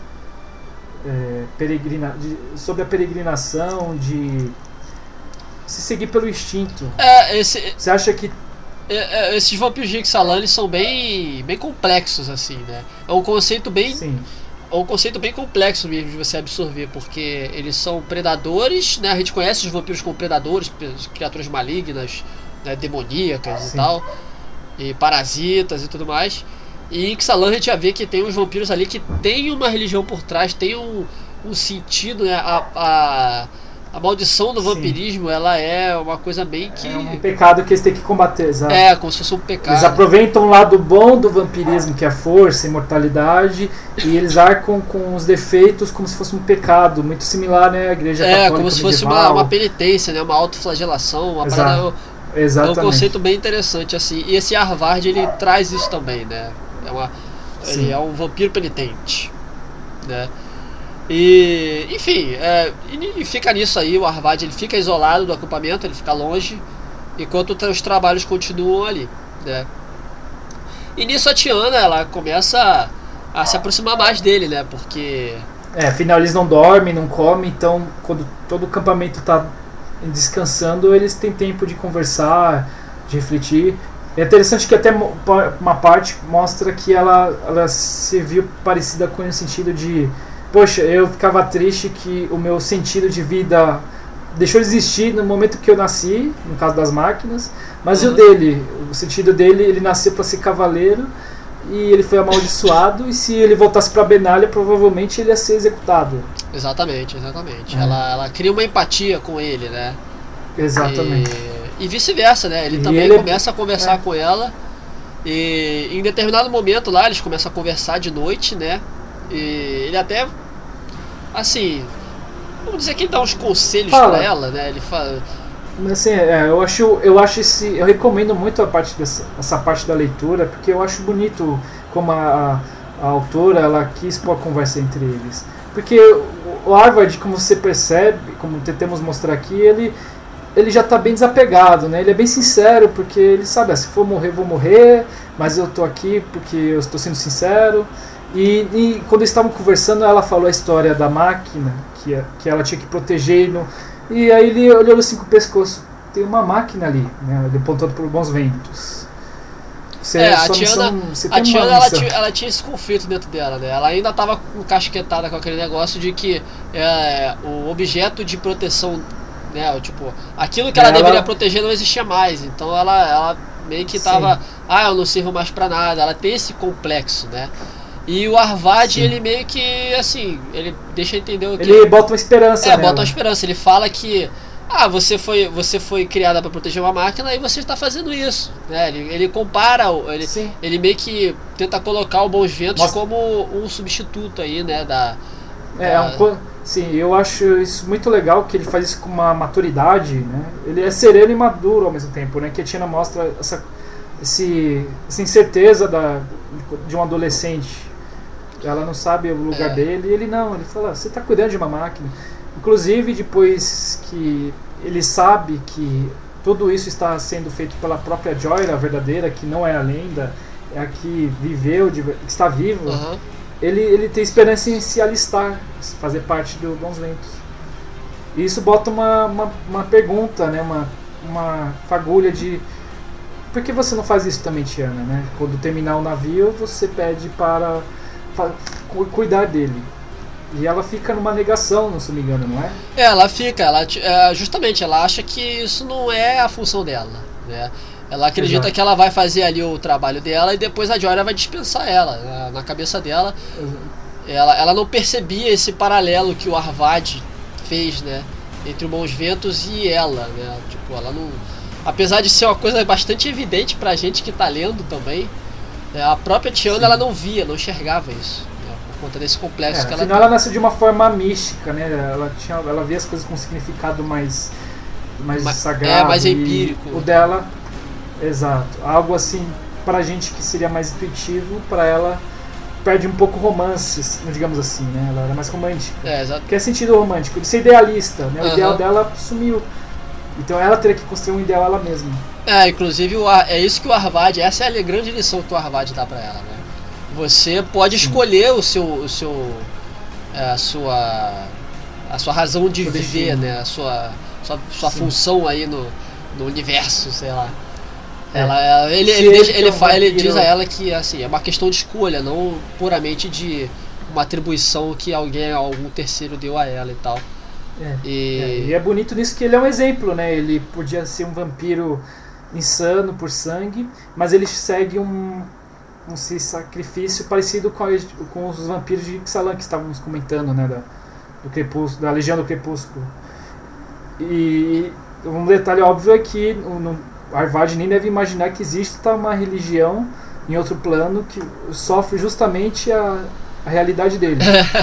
é, peregrina, de, sobre a peregrinação, de se seguir pelo instinto. É, esse, Você acha que é, é, esses vampiros de Ixalan, eles são bem, bem complexos, assim, né? É um conceito bem, sim, é um conceito bem complexo mesmo de você absorver, porque eles são predadores, né? A gente conhece os vampiros como predadores, criaturas malignas, né? Demoníacas Sim. e tal, e parasitas e tudo mais. E em Ixalan a gente já vê que tem uns vampiros ali que tem uma religião por trás, tem um, um sentido, né? A, a, a maldição do Sim. vampirismo, ela é uma coisa bem que... é um pecado que eles têm que combater, exato. É, como se fosse um pecado. Eles aproveitam o lado bom do vampirismo, que é a força, a imortalidade, e eles arcam com os defeitos como se fosse um pecado, muito similar, né, à igreja É, católica como se fosse uma, medieval. uma penitência, né? Uma autoflagelação, uma Exato. parada, é Exatamente. um conceito bem interessante, assim. E esse Harvard, ele traz isso também, né? É uma, ele Sim. é um vampiro penitente, né? E, enfim, é, e, e fica nisso aí, o Harvard, ele fica isolado do acampamento, ele fica longe, enquanto os trabalhos continuam ali, né? E nisso a Tiana, ela começa a, a se aproximar mais dele, né? Porque... É, afinal eles não dormem, não comem, então quando todo o acampamento está descansando, eles têm tempo de conversar, de refletir. É interessante que até mo- pa- uma parte mostra que ela, ela se viu parecida com ele no sentido de, poxa, eu ficava triste que o meu sentido de vida deixou de existir no momento que eu nasci, no caso das máquinas, mas e o Uhum. dele? O sentido dele, ele nasceu para ser cavaleiro e ele foi amaldiçoado, e se ele voltasse para Benália, provavelmente ele ia ser executado. Exatamente, exatamente. É. Ela, ela cria uma empatia com ele, né? Exatamente. E, e vice-versa, né? Ele E também ele- começa a conversar é. com ela. E em determinado momento lá, eles começam a conversar de noite, né? E ele até, assim, vamos dizer que ele dá uns conselhos Fala. pra ela, né? Ele fala... Mas assim, é, eu acho, eu acho esse, eu recomendo muito a parte dessa, essa parte da leitura, porque eu acho bonito como a, a autora ela quis pôr a conversa entre eles. Porque o, o Harvard, como você percebe, como tentamos mostrar aqui, ele ele já está bem desapegado, né? Ele é bem sincero, porque ele sabe, ah, se for morrer, vou morrer, mas eu estou aqui porque eu estou sendo sincero. E, e quando eles estavam conversando, ela falou a história da máquina, que, que ela tinha que proteger. No, e aí ele olhou assim com o pescoço. tem uma máquina ali, né, apontando por bons ventos. Você, é, a Tiana, missão, você a Tiana ela, ela, tinha, ela tinha esse conflito dentro dela, né? Ela ainda estava encasquetada com aquele negócio de que é, o objeto de proteção, né? Tipo, aquilo que ela, ela deveria proteger não existia mais. Então ela, ela meio que tava, ah, eu não sirvo mais pra nada. Ela tem esse complexo, né? E o Arvad, Sim. ele meio que, assim, ele deixa entender o que... Ele bota uma esperança, É, nela. bota uma esperança. Ele fala que, ah, você foi, você foi criada para proteger uma máquina e você está fazendo isso, né? Ele, ele compara, ele, ele meio que tenta colocar o Bons Ventos Mas... como um substituto aí, né, da... É, da... um, sim, eu acho isso muito legal, que ele faz isso com uma maturidade, né? Ele é sereno e maduro ao mesmo tempo, né? Que a Tiana mostra essa, esse, essa incerteza da, de um adolescente. Ela não sabe o lugar é. dele, e ele não, ele fala, você está cuidando de uma máquina. Inclusive, depois que ele sabe que tudo isso está sendo feito pela própria Joy, a verdadeira, que não é a lenda, é a que viveu, que está viva, uhum. ele, ele tem esperança em se alistar, fazer parte do Bons Ventos. E isso bota uma, uma, uma pergunta, né, uma, uma fagulha de por que você não faz isso também, Tiana? Né? Quando terminar o navio, você pede para, para cuidar dele. E ela fica numa negação, se não me engano, não é? É, ela fica, ela, justamente, ela acha que isso não é a função dela, né? Ela acredita Exato. que ela vai fazer ali o trabalho dela e depois a Joy vai dispensar ela. Na cabeça dela, ela, ela não percebia esse paralelo que o Arvad fez, né? Entre o Bons Ventos e ela, né? Tipo, ela não... Apesar de ser uma coisa bastante evidente pra gente que tá lendo também, a própria Tiana, Sim. ela não via, não enxergava isso. Por conta desse complexo é, que ela afinal tem. Ela nasceu de uma forma mística, né? Ela, tinha, ela via as coisas com um significado mais, mais mas, sagrado. É, mais empírico. O dela, exato. Algo assim, pra gente que seria mais intuitivo, pra ela perde um pouco romance, digamos assim, né? Ela era mais romântica. É, exato. Que é sentido romântico, de ser idealista, né? O uhum. ideal dela sumiu. Então ela teria que construir um ideal ela mesma. É, inclusive o Ar, é isso que o Arvad, essa é a grande lição que o Arvad dá pra ela, né? Você pode Sim. escolher o seu, o seu, a sua, a sua razão de viver, destino. né? A sua, sua, sua função aí no, no universo, sei lá. É. Ela, ele, ele, ele, ele, fala, ele diz a ela que assim, é uma questão de escolha, não puramente de uma atribuição que alguém, algum terceiro deu a ela e tal. É. E... É, e é bonito nisso que ele é um exemplo, né? Ele podia ser um vampiro insano por sangue, mas ele segue um um sacrifício parecido com, a, com os vampiros de Ixalan que estávamos comentando, né, da, do crepúsculo, da Legião do Crepúsculo. E um detalhe óbvio é que o Arvad nem deve imaginar que existe uma religião em outro plano que sofre justamente a, a realidade dele.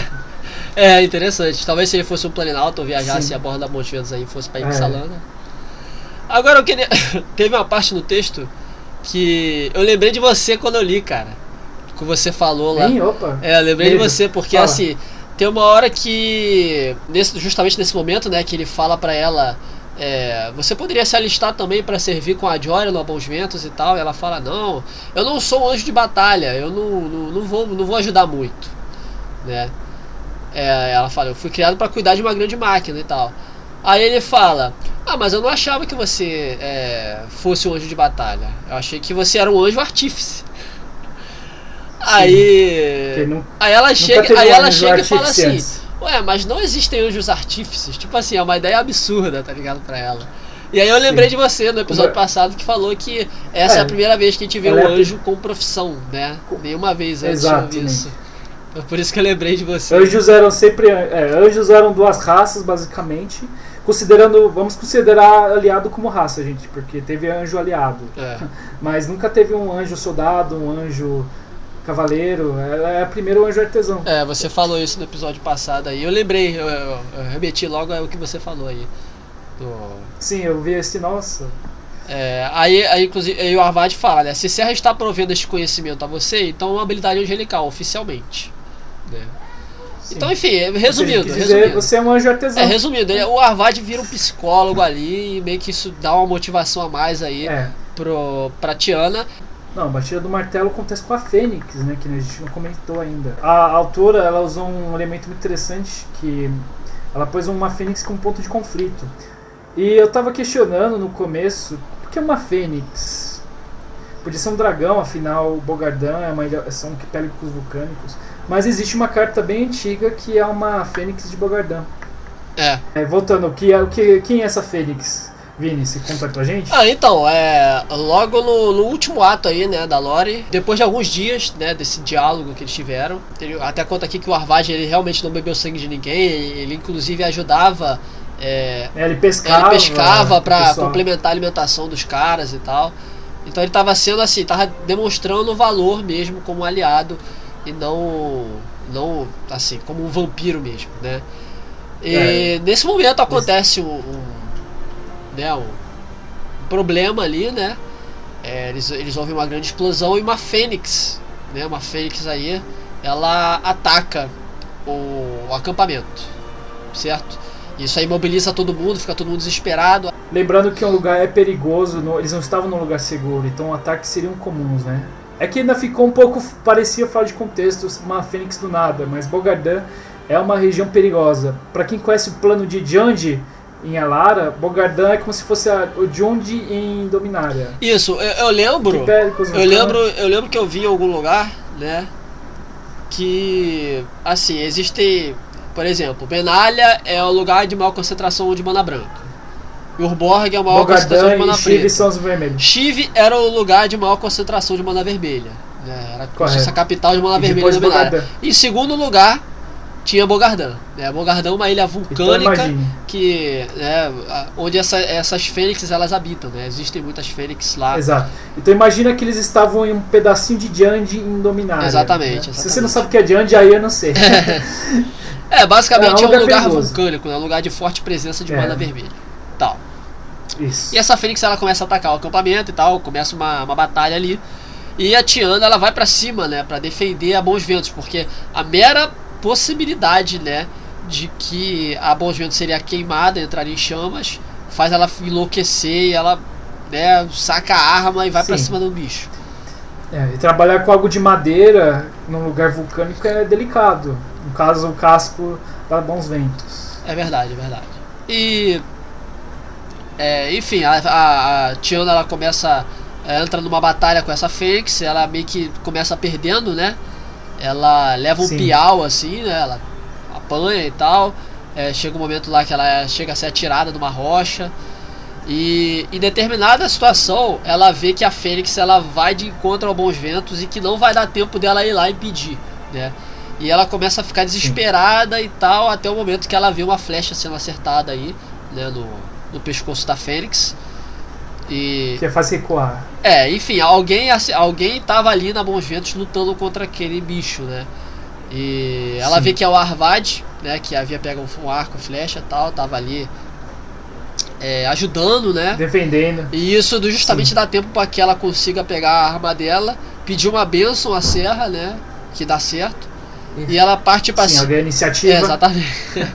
É interessante. Talvez se ele fosse um Planinauta ou viajasse Sim. a bordo da Bons Ventos aí fosse para Ixalan. É. Né? Agora eu queria... Teve uma parte no texto que eu lembrei de você quando eu li, cara. Que você falou lá. Sim, opa. É, eu lembrei Medo. de você, porque Fala. assim, tem uma hora que, nesse, justamente nesse momento, né, que ele fala pra ela, é, você poderia se alistar também pra servir com a Jory no Bons Ventos e tal, e ela fala, não, eu não sou um anjo de batalha, eu não, não, não, vou, não vou ajudar muito, né. É, ela fala, eu fui criado pra cuidar de uma grande máquina e tal. Aí ele fala, ah, mas eu não achava que você é, fosse um anjo de batalha. Eu achei que você era um anjo artífice. Sim, aí não, aí ela chega, aí ela chega e fala assim, ué, mas não existem anjos artífices. Tipo assim, é uma ideia absurda, tá ligado, pra ela. E aí eu lembrei Sim. de você no episódio Como... passado que falou que essa é, é a primeira vez que a gente vê um é anjo com profissão, né? Nenhuma vez antes eu vi isso. Então, por isso que eu lembrei de você. Anjos eram sempre, é, anjos eram duas raças basicamente. Considerando, vamos considerar aliado como raça, gente, porque teve anjo aliado. É. Mas nunca teve um anjo soldado, um anjo cavaleiro. Ela é primeiro o anjo artesão. É, você falou isso no episódio passado aí. Eu lembrei, eu, eu, eu remeti logo ao que você falou aí. Do... Sim, eu vi esse, nossa. É, aí, aí, inclusive, aí o Arvad fala, né? Se Serra está provendo este conhecimento a você, então é uma habilidade angelical, oficialmente. Né? Então, enfim, resumindo, dizer, resumindo. Você é um anjo artesão. É, resumindo, o Arvad vira um psicólogo ali e meio que isso dá uma motivação a mais aí é. pro, pra Tiana. Não, a batida do martelo acontece com a Fênix, né, que a gente não comentou ainda. A autora, ela usou um elemento muito interessante, que ela pôs uma Fênix com um ponto de conflito. E eu tava questionando no começo, por que uma fênix? Podia ser um dragão, afinal o Bogardan é uma ilha, são arquipélagos vulcânicos. Mas existe uma carta bem antiga que é uma fênix de Bogardan. É. É, voltando, o que é, o que, quem é essa fênix? Vini, você conta pra gente? Ah, então, é, logo no, no último ato aí, né, da lore, depois de alguns dias, né, desse diálogo que eles tiveram, ele até conta aqui que o Arvad, ele realmente não bebeu sangue de ninguém, ele, ele inclusive ajudava, é, é, ele pescava, ele pescava pra pessoal. complementar a alimentação dos caras e tal, então ele tava sendo assim, tava demonstrando o valor mesmo como um aliado e não, não assim, como um vampiro mesmo, né. E é, nesse momento acontece um, um né, um problema ali, né? É, eles, eles ouvem uma grande explosão e uma fênix, né? Uma fênix aí, ela ataca o, o acampamento, certo? Isso aí mobiliza todo mundo, fica todo mundo desesperado. Lembrando que um lugar é perigoso, no, eles não estavam num lugar seguro, então ataques seriam comuns, né? É que ainda ficou um pouco, parecia fora de contexto, uma fênix do nada, mas Bogardan é uma região perigosa. Para quem conhece o plano de Jandi em Alara, Bogardan é como se fosse a, o Jondi em Dominária. Isso, eu, eu lembro. Eu lembro, eu lembro que eu vi em algum lugar, né? Que assim, existe, por exemplo, Benalha é o lugar de maior concentração de mana branca. E Urborg é a maior Bogardan concentração de mana e preta. Shiv são os vermelhos. Shiv era o lugar de maior concentração de mana vermelha. Né? Era como se fosse a capital de mana e vermelha da Benalha. Bogardan. Em segundo lugar, tinha Bogardan, né? Bogardan é uma ilha vulcânica então, que, né, onde essa, essas fênixes elas habitam, né? Existem muitas fênixes lá. Exato. Então imagina que eles estavam em um pedacinho de Jandi em Dominária. Exatamente, né? exatamente. Se você não sabe o que é Jandi, aí eu não sei. É, basicamente é um, é um lugar perigoso. vulcânico, é um lugar de forte presença de é. mana vermelha. Tal. Isso. E essa fênix ela começa a atacar o acampamento e tal, começa uma, uma batalha ali. E a Tiana ela vai pra cima, né, pra defender a Bons Ventos, porque a mera possibilidade, né, de que a Bons Ventos seria queimada, entraria em chamas, faz ela enlouquecer e ela, né, saca a arma e vai Sim. pra cima do bicho. É, e trabalhar com algo de madeira num lugar vulcânico é delicado. No caso, o casco dá Bons Ventos. É verdade, é verdade. E é, enfim, a, a, a Tiana ela começa, é, entra numa batalha com essa Fênix, ela meio que começa perdendo, né? Ela leva um Sim. piau assim, né? Ela apanha e tal. É, chega um momento lá que ela chega a ser atirada numa rocha. E em determinada situação, ela vê que a Fênix ela vai de encontro ao Bons Ventos e que não vai dar tempo dela ir lá impedir, né? E ela começa a ficar desesperada Sim. e tal, até o momento que ela vê uma flecha sendo acertada aí, né, no, no pescoço da Fênix. E que faz recuar. É, enfim, alguém, alguém tava ali na Bons Ventos lutando contra aquele bicho, né? E ela Sim. vê que é o Arvad, né? Que havia pego um arco, flecha e tal, tava ali é, ajudando, né? Defendendo. E isso justamente Sim. dá tempo para que ela consiga pegar a arma dela, pedir uma bênção à serra, né? Que dá certo. E, e ela parte pra cima. Sim, ela ganha iniciativa. É, exatamente.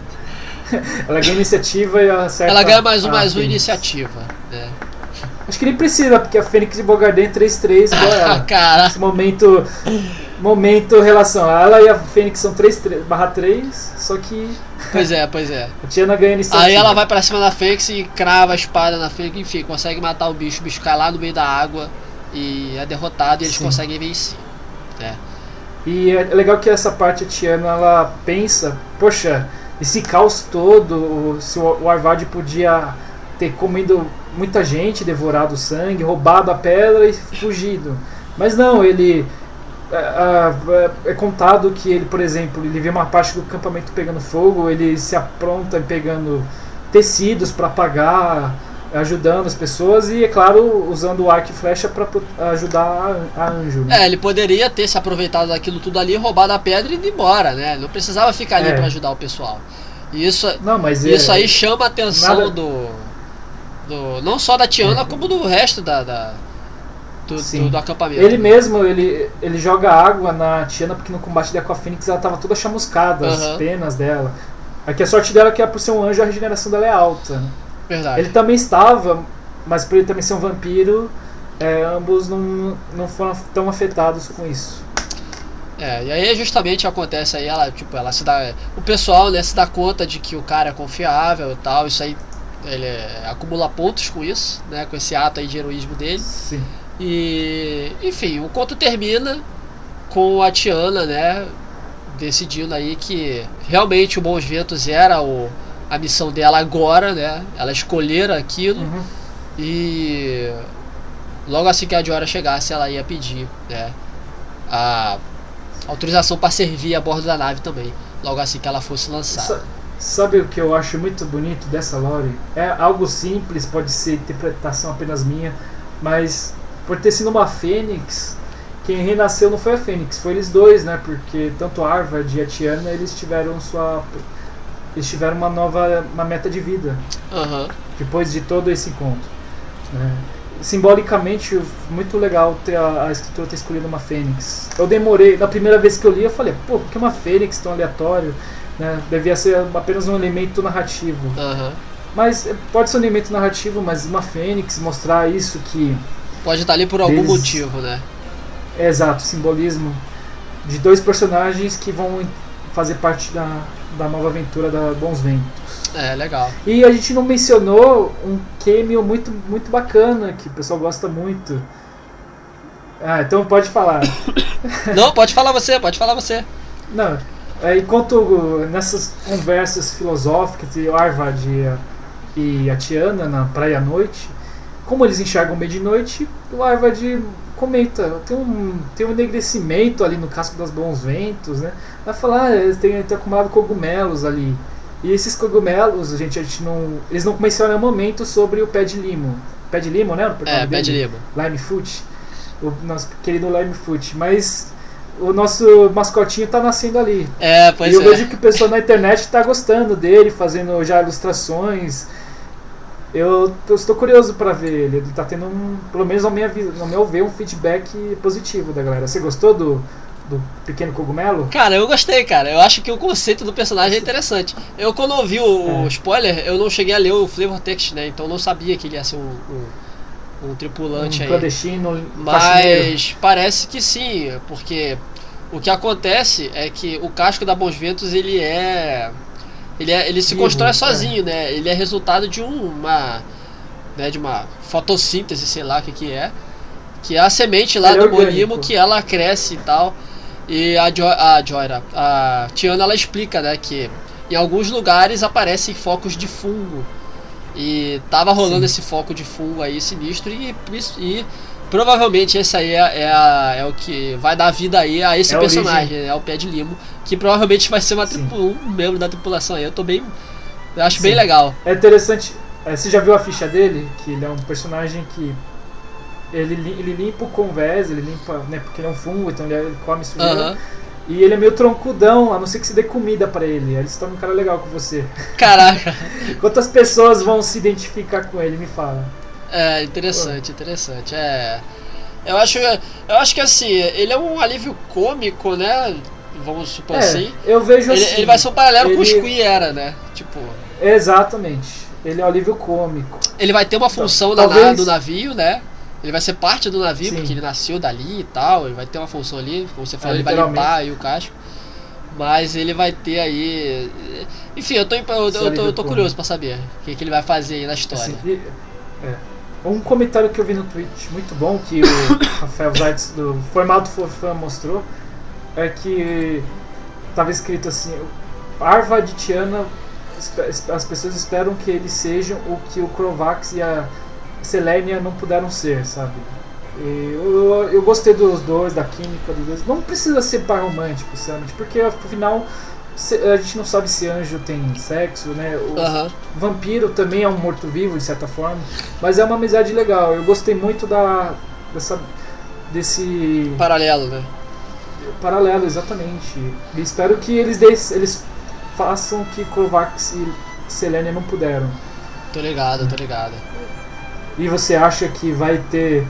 Ela ganha iniciativa e ela acerta. Ela ganha mais um, mais um iniciativa, né? Acho que nem precisa, porque a Fênix de Bogardan é três três igual ela. Cara. Esse momento, momento relação. Ela e a Fênix são três barra três, só que... Pois é, pois é. A Tiana ganha iniciativa. Aí ela vai pra cima da Fênix e crava a espada na Fênix, enfim, consegue matar o bicho, o bicho cai lá no meio da água e é derrotado e eles Sim. conseguem vencer. É. E é legal que essa parte a Tiana, ela pensa, poxa, esse caos todo, se o Arvad podia ter comido muita gente, devorado o sangue, roubado a pedra e fugido. Mas não, ele é, é, é contado que ele, por exemplo, ele vê uma parte do acampamento pegando fogo, ele se apronta pegando tecidos para apagar, ajudando as pessoas e, é claro, usando o arco e flecha para ajudar a, a Anjo. Né? É, ele poderia ter se aproveitado daquilo tudo ali, roubado a pedra e ido embora, né? Não precisava ficar ali é. para ajudar o pessoal. E isso, não, mas isso é, aí chama a atenção nada... do, do... não só da Tiana, é. como do resto da, da do, do, do acampamento. Ele mesmo, ele, ele joga água na Tiana porque no combate dela com a Fênix ela estava toda chamuscada, uhum. as penas dela. Aqui a sorte dela é que por ser um anjo a regeneração dela é alta. Verdade. Ele também estava, mas por ele também ser um vampiro, é, ambos não, não foram tão afetados com isso. É, e aí justamente acontece aí, ela, tipo, ela se dá. O pessoal, né, se dá conta de que o cara é confiável e tal, isso aí Ele é, acumula pontos com isso, né? Com esse ato aí de heroísmo dele. Sim. E, enfim, o conto termina com a Tiana, né, decidindo aí que realmente o Bons Ventos era o, a missão dela agora, né? Ela escolhera aquilo. Uhum. E logo assim que a Jorah chegasse, ela ia pedir, né, a autorização para servir a bordo da nave também, logo assim que ela fosse lançada. Sabe o que eu acho muito bonito dessa lore? É algo simples, pode ser interpretação apenas minha, mas por ter sido uma fênix, quem renasceu não foi a fênix, foi eles dois, né? Porque tanto a Arvad e a Tiana, eles tiveram sua eles tiveram uma nova uma meta de vida. Uhum. Depois de todo esse encontro, né? Simbolicamente, muito legal ter a, a escritora ter escolhido uma fênix. Eu demorei, na primeira vez que eu li, eu falei, pô, por que uma fênix tão aleatório? Né? Devia ser apenas um elemento narrativo. Uhum. Mas pode ser um elemento narrativo, mas uma fênix mostrar isso que... Pode estar ali por algum deles, motivo, né? É, exato, simbolismo de dois personagens que vão fazer parte da, da nova aventura da Bons Ventos. É, legal. E a gente não mencionou um cameo muito, muito bacana, que o pessoal gosta muito. Ah, então pode falar. Não, pode falar você, pode falar você. Não, é, enquanto nessas conversas filosóficas de Arvad e a, e a Tiana na praia à noite, como eles enxergam meio de noite, o Arvad comenta, tem um, tem um enegrecimento ali no casco das Bons Ventos, né? Vai falar, ah, eles têm, têm acumulado cogumelos ali. E esses cogumelos, gente, a gente não, eles não mencionam em nenhum momento sobre o pé de limo. Pé de limo, né? É, pé de limo. Limefoot. O nosso querido Limefoot. Mas o nosso mascotinho tá nascendo ali. É, pois e eu é. vejo que o pessoal na internet tá gostando dele, fazendo já ilustrações. Eu, eu estou curioso para ver ele. Ele tá tendo, um, pelo menos ao meu, ao meu ver, um feedback positivo da galera. Você gostou do... do pequeno cogumelo? Cara, eu gostei, cara. Eu acho que o conceito do personagem é interessante. Eu, quando ouvi o, o spoiler, eu não cheguei a ler o flavor text, né? Então eu não sabia que ele ia ser um, um, um tripulante um aí. Clandestino, mas faxineiro. parece que sim, porque o que acontece é que o casco da Bons Ventos, ele é... Ele, é, ele se Vivo, constrói é. sozinho, né? Ele é resultado de uma... Né, de uma fotossíntese, sei lá o que que é. Que é a semente lá ele do é orgânico. Morimo, que ela cresce e tal. E a, jo a Jorah, a Tiana, ela explica, né, que em alguns lugares aparecem focos de fungo. E tava rolando Sim. esse foco de fungo aí sinistro e, e provavelmente esse aí é, é, a, é o que vai dar vida aí a esse é personagem, né, o Pé de Limo, que provavelmente vai ser uma um membro da tripulação aí. Eu tô bem... Eu acho Sim. bem legal. É interessante, é, você já viu a ficha dele? Que ele é um personagem que... Ele, ele limpa o convés, ele limpa, né, porque ele é um fungo, então ele, ele come sujeira. Uhum. E ele é meio troncudão, a não ser que você dê comida pra ele. Aí ele se torna um cara legal com você. Caraca! Quantas pessoas vão se identificar com ele? Me fala. É, interessante, Pô. interessante. É, eu, acho, eu acho que assim, ele é um alívio cômico, né? Vamos supor é, assim. Eu vejo ele, assim. Ele vai ser um paralelo ele... com o Squee era, né? Tipo... Exatamente. Ele é um alívio cômico. Ele vai ter uma função então, na, talvez... do navio, né? Ele vai ser parte do navio, Sim. porque ele nasceu dali e tal, ele vai ter uma função ali, como você falou, é, ele vai limpar aí o casco. Mas ele vai ter aí... Enfim, eu tô, eu, eu, eu tô, eu tô curioso pra saber o que, que ele vai fazer aí na história. Assim, é. Um comentário que eu vi no Twitch muito bom, que o Rafael Zaitz do Formato Fofã mostrou, é que tava escrito assim: Arvad e Tiana, as pessoas esperam que eles sejam o que o Crovax e a Selenia não puderam ser, sabe? E eu, eu gostei dos dois, da química dos dois. Não precisa ser par romântico, sabe? Porque afinal a gente não sabe se anjo tem sexo, né? O uhum. vampiro também é um morto-vivo de certa forma, mas é uma amizade legal. Eu gostei muito da dessa desse paralelo, né? Paralelo, exatamente. E espero que eles des, eles façam o que Kovacs e Selenia não puderam. Tô ligado, tô ligado. E você acha que vai ter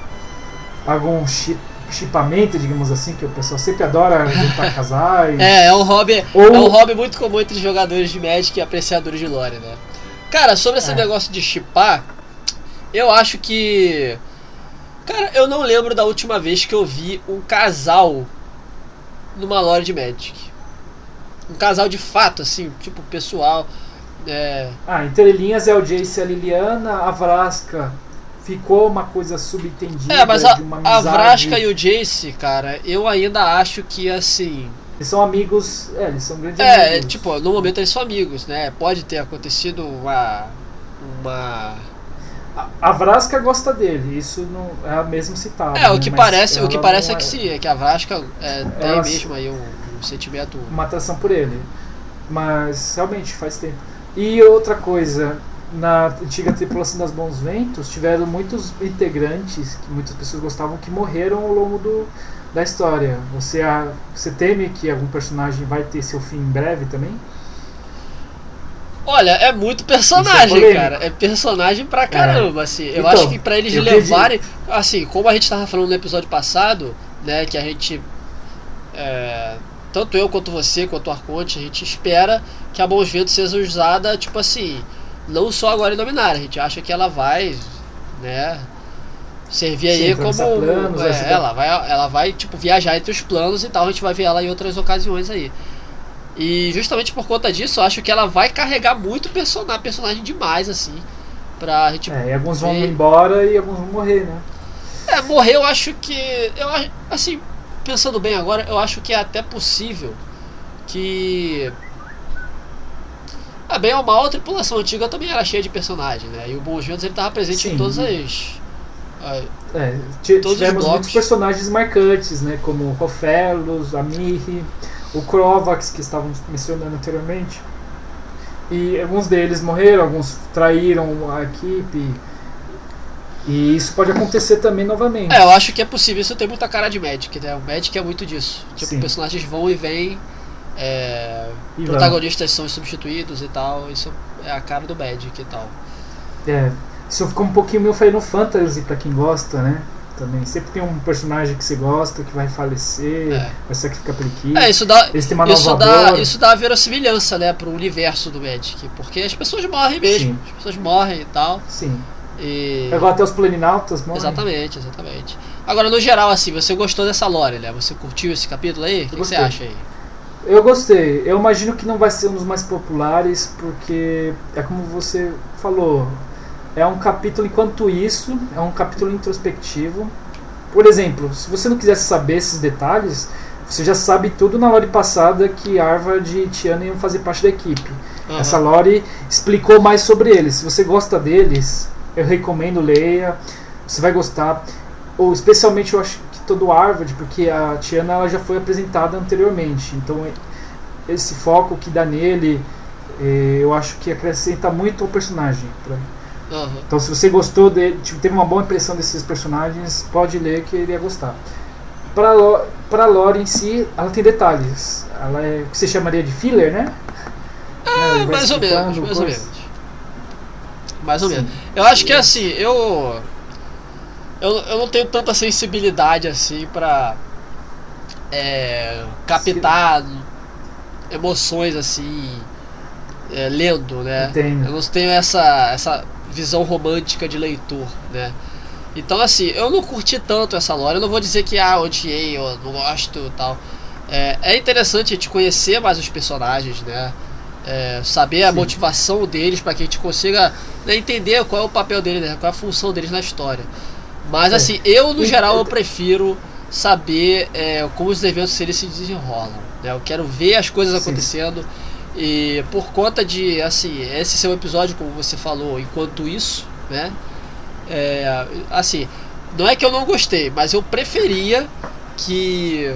algum chip, chipamento, digamos assim, que o pessoal sempre adora juntar casais? É, é um hobby, Ou... é um hobby muito comum entre jogadores de Magic e apreciadores de lore, né? Cara, sobre esse é. negócio de chipar, eu acho que... Cara, eu não lembro da última vez que eu vi um casal numa lore de Magic. Um casal de fato, assim, tipo, pessoal... É... Ah, entrelinhas é o Jace e a Liliana, a Vraska ficou uma coisa subentendida. É, mas a, de uma a amizade. Vraska e o Jace, cara, eu ainda acho que assim. Eles são amigos, é, eles são grandes É, amigos. tipo, no momento eles são amigos, né? Pode ter acontecido uma. Uma. A, a Vraska gosta dele, isso não é mesmo citado. É, o né? que Mas parece, o que ela parece não é que sim, é que a Vraska é, tem Ela- mesmo aí um, um sentimento. uma atração por ele. Mas realmente faz tempo. E outra coisa, na antiga tripulação das Bons Ventos tiveram muitos integrantes que muitas pessoas gostavam que morreram ao longo do, da história. Você, a, você teme que algum personagem vai ter seu fim em breve também? Olha, é muito Isso é personagem, polêmico. cara. É personagem pra caramba, assim. Eu Então, acho que pra eles eu levarem. Assim, como a gente tava falando no episódio passado, né? Que a gente. É, tanto eu quanto você, quanto o Arconte, a gente espera que a Bons Ventos seja usada, tipo assim. Não só agora em Dominária. A gente acha que ela vai, né? Servir Sim, aí como. atravessar planos, é, ajudar. ela, vai, ela vai, tipo, viajar entre os planos e tal. A gente vai ver ela em outras ocasiões aí. E justamente por conta disso, eu acho que ela vai carregar muito personagem, personagem demais, assim. Pra gente. É, e alguns vão ver. embora e alguns vão morrer, né? É, morrer eu acho que. Eu, acho- assim, pensando bem agora, eu acho que é até possível que. Ah, bem ou mal, a tripulação antiga também era cheia de personagens, né? E o Bons Ventos ele tava presente em Sim. todas as. ah, É, ti- Todos os tivemos blocos. muitos personagens marcantes, né? Como o Rofellos, a Mirri, o Krovax, que estávamos mencionando anteriormente. E alguns deles morreram, alguns traíram a equipe. E isso pode acontecer também novamente. É, eu acho que é possível, isso tem muita cara de Magic, né? O Magic é muito disso. Tipo, Sim. personagens vão e vêm, é, E protagonistas são substituídos e tal, isso é a cara do Magic e tal. É, isso ficou um pouquinho meio Final Fantasy pra quem gosta, né? Também sempre tem um personagem que você gosta que vai falecer, É. vai sacrificar pela equipe. É, isso dá, Eles têm uma isso nova dá, lore. isso dá verossimilhança, né, pro universo do Magic, porque as pessoas morrem mesmo, Sim. as pessoas morrem e tal, Sim. e... Agora até os planinautas morrem. Exatamente, exatamente. Agora, no geral, assim, você gostou dessa lore, né? Você curtiu esse capítulo aí? O que, que você gostei. acha aí? Eu gostei. Eu imagino que não vai ser um dos mais populares, porque é como você falou. É um capítulo, enquanto isso, é um capítulo introspectivo. Por exemplo, se você não quisesse saber esses detalhes, você já sabe tudo na lore passada que Arvad e Tiana iam fazer parte da equipe. Aham. Essa lore explicou mais sobre eles. Se você gosta deles, eu recomendo, leia. Você vai gostar. Ou especialmente eu acho que todo Arvad, porque a Tiana ela já foi apresentada anteriormente. Então esse foco que dá nele, eh, eu acho que acrescenta muito ao personagem. Pra- Aham. Então se você gostou dele, tipo, teve uma boa impressão desses personagens, pode ler que ele ia gostar. Pra, lo, pra lore em si, ela tem detalhes. Ela é o que você chamaria de filler, né? Ah, Ele vai mais ou menos, explicando mais ou coisas. menos. Mais ou Sim. menos. Eu acho que assim, eu, eu. Eu não tenho tanta sensibilidade assim pra. É, captar emoções assim. É, lendo, né? Entendo. Eu não tenho essa, essa visão romântica de leitor, né? Então assim, eu não curti tanto essa lore. Eu não vou dizer que ah, odiei, eu não gosto e tal. É, é interessante a gente conhecer mais os personagens, né? É, saber a Sim. motivação deles para que a gente consiga, né, entender qual é o papel deles, né, qual é a função deles na história. Mas É. assim, eu no E- geral eu prefiro saber é, como os eventos eles se desenrolam, né? Eu quero ver as coisas Sim. acontecendo e por conta de assim, esse seu episódio, como você falou, enquanto isso, né? É, assim, não é que eu não gostei, mas eu preferia que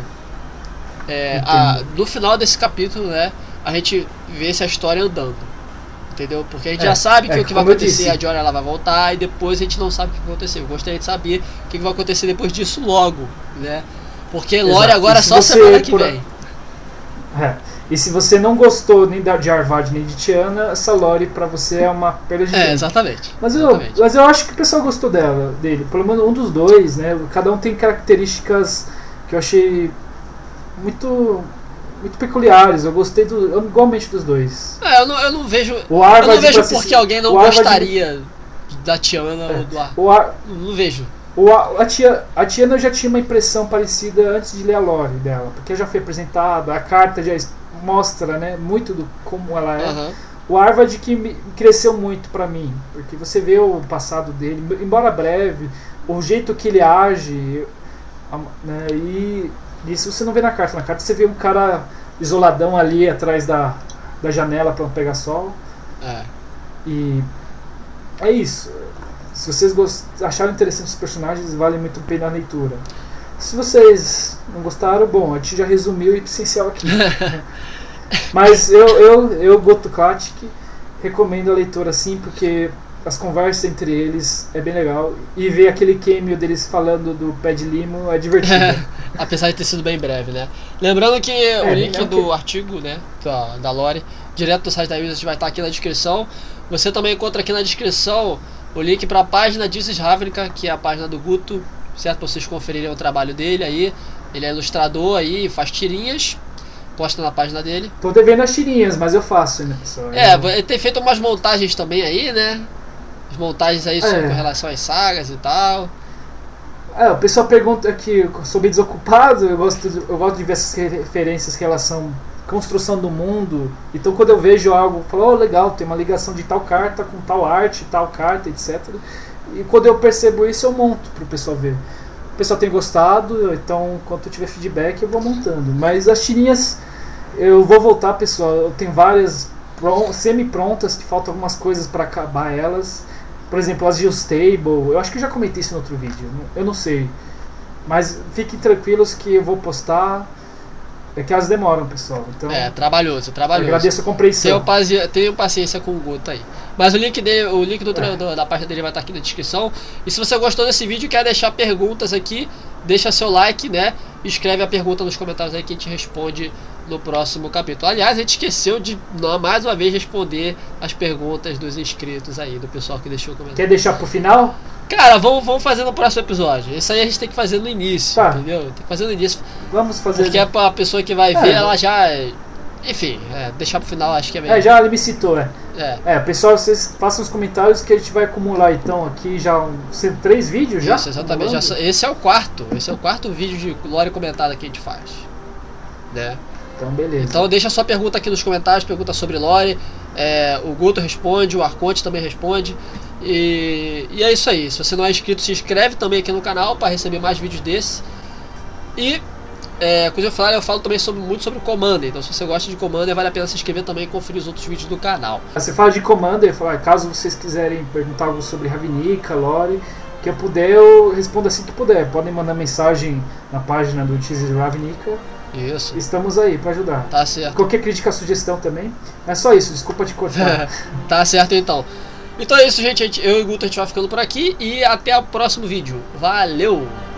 é, a- no final desse capítulo, né, a gente visse a história andando, entendeu? Porque a gente É, já sabe que é o que vai como eu acontecer, disse. a Jory ela vai voltar e depois a gente não sabe o que vai acontecer. Eu gostaria de saber o que vai acontecer depois disso logo, né? Porque Lore Exato. agora E é se só você, semana que por- vem. É. E se você não gostou nem da, de Arvad nem de Tiana, essa lore pra você é uma perda de É, tempo. exatamente. Mas eu, exatamente. mas eu acho que o pessoal gostou dela, dele. Pelo menos um dos dois, né? Cada um tem características que eu achei muito, muito peculiares. Eu gostei do, eu, igualmente dos dois. É, eu não, eu não vejo. O Eu Arvad, não vejo tipo assim, porque alguém não o Arvad- gostaria da Tiana É. ou do Ar. O, Ar, Não vejo. o, Ar- a, tia, a Tiana eu já tinha uma impressão parecida antes de ler a lore dela, porque já foi apresentada, a carta já es- mostra, né, muito do como ela é. Aham. o Arvad que me cresceu muito pra mim, porque você vê o passado dele, embora breve, o jeito que ele age, né, e isso você não vê na carta. Na carta você vê um cara isoladão ali atrás da, da janela pra não pegar sol. É. E é isso. Se vocês gost... acharam interessantes os personagens, vale muito a pena a leitura. Se vocês não gostaram, bom, a gente já resumiu o essencial aqui. Mas eu, eu, eu Goto Classic, recomendo a leitura sim, porque as conversas entre eles é bem legal. E ver aquele cameo deles falando do pé de limo é divertido. Apesar de ter sido bem breve, né? Lembrando que é, o link do que... artigo, né, da, da Lore, direto do site da Wizards, vai estar aqui na descrição. Você também encontra aqui na descrição o link para a página de Isis Ravnica, que é a página do Guto, certo? Para vocês conferirem o trabalho dele aí. Ele é ilustrador aí, faz tirinhas, posta na página dele. Tô devendo as tirinhas, mas eu faço ainda, pessoal. É, ele tem feito umas montagens também aí, né? As montagens aí é. com relação às sagas e tal. É, o pessoal pergunta que eu sou bem desocupado, eu gosto de, eu gosto de ver essas referências que elas são construção do mundo. Então quando eu vejo algo, eu falo, oh, legal, tem uma ligação de tal carta com tal arte, tal carta, etcétera. E quando eu percebo isso, eu monto pro pessoal ver. O pessoal tem gostado, então quando eu tiver feedback eu vou montando. Mas as tirinhas, eu vou voltar, pessoal, eu tenho várias semi-prontas, que faltam algumas coisas para acabar elas. Por exemplo, as Geostable, eu acho que eu já comentei isso no outro vídeo, eu não sei. Mas fiquem tranquilos que eu vou postar. É que elas demoram, pessoal. Então, é, trabalhoso, trabalhoso. Agradeço a compreensão. Tenho, tenho paciência com o Guto aí. Mas o link, dele, o link do, é. do, da página dele vai estar aqui na descrição. E se você gostou desse vídeo e quer deixar perguntas aqui, deixa seu like, né? Escreve a pergunta nos comentários aí que a gente responde no próximo capítulo. Aliás, a gente esqueceu de mais uma vez responder as perguntas dos inscritos aí, do pessoal que deixou o comentário. Quer deixar pro final? Cara, vamos, vamos fazer no próximo episódio. Isso aí a gente tem que fazer no início, tá. Entendeu? Tem que fazer no início. Vamos fazer. Porque a pessoa que vai é, ver, ela já... Enfim, é, deixar pro final acho que é melhor. É, já ele me citou, é. É. É, pessoal, vocês façam os comentários que a gente vai acumular então aqui já um, três vídeos já? Isso, exatamente. Já, esse é o quarto. Esse é o quarto vídeo de Lore comentada que a gente faz. Né? Então, beleza. Então deixa sua pergunta aqui nos comentários, pergunta sobre Lore. É, o Guto responde, o Arconte também responde. E, e é isso aí. Se você não é inscrito, se inscreve também aqui no canal para receber mais vídeos desses. E é, coisa eu falar, eu falo também sobre, muito sobre Commander. Então se você gosta de Commander, vale a pena se inscrever também e conferir os outros vídeos do canal. Você fala de Commander, caso vocês quiserem perguntar algo sobre Ravnica, Lore, que eu puder, eu respondo assim que puder. Podem mandar mensagem na página do Isis Ravnica. Isso. Estamos aí para ajudar. Tá certo. Qualquer crítica, sugestão também. É só isso, desculpa te cortar. Tá certo então. Então é isso, gente. Eu e o Guto a gente vai ficando por aqui e até o próximo vídeo. Valeu!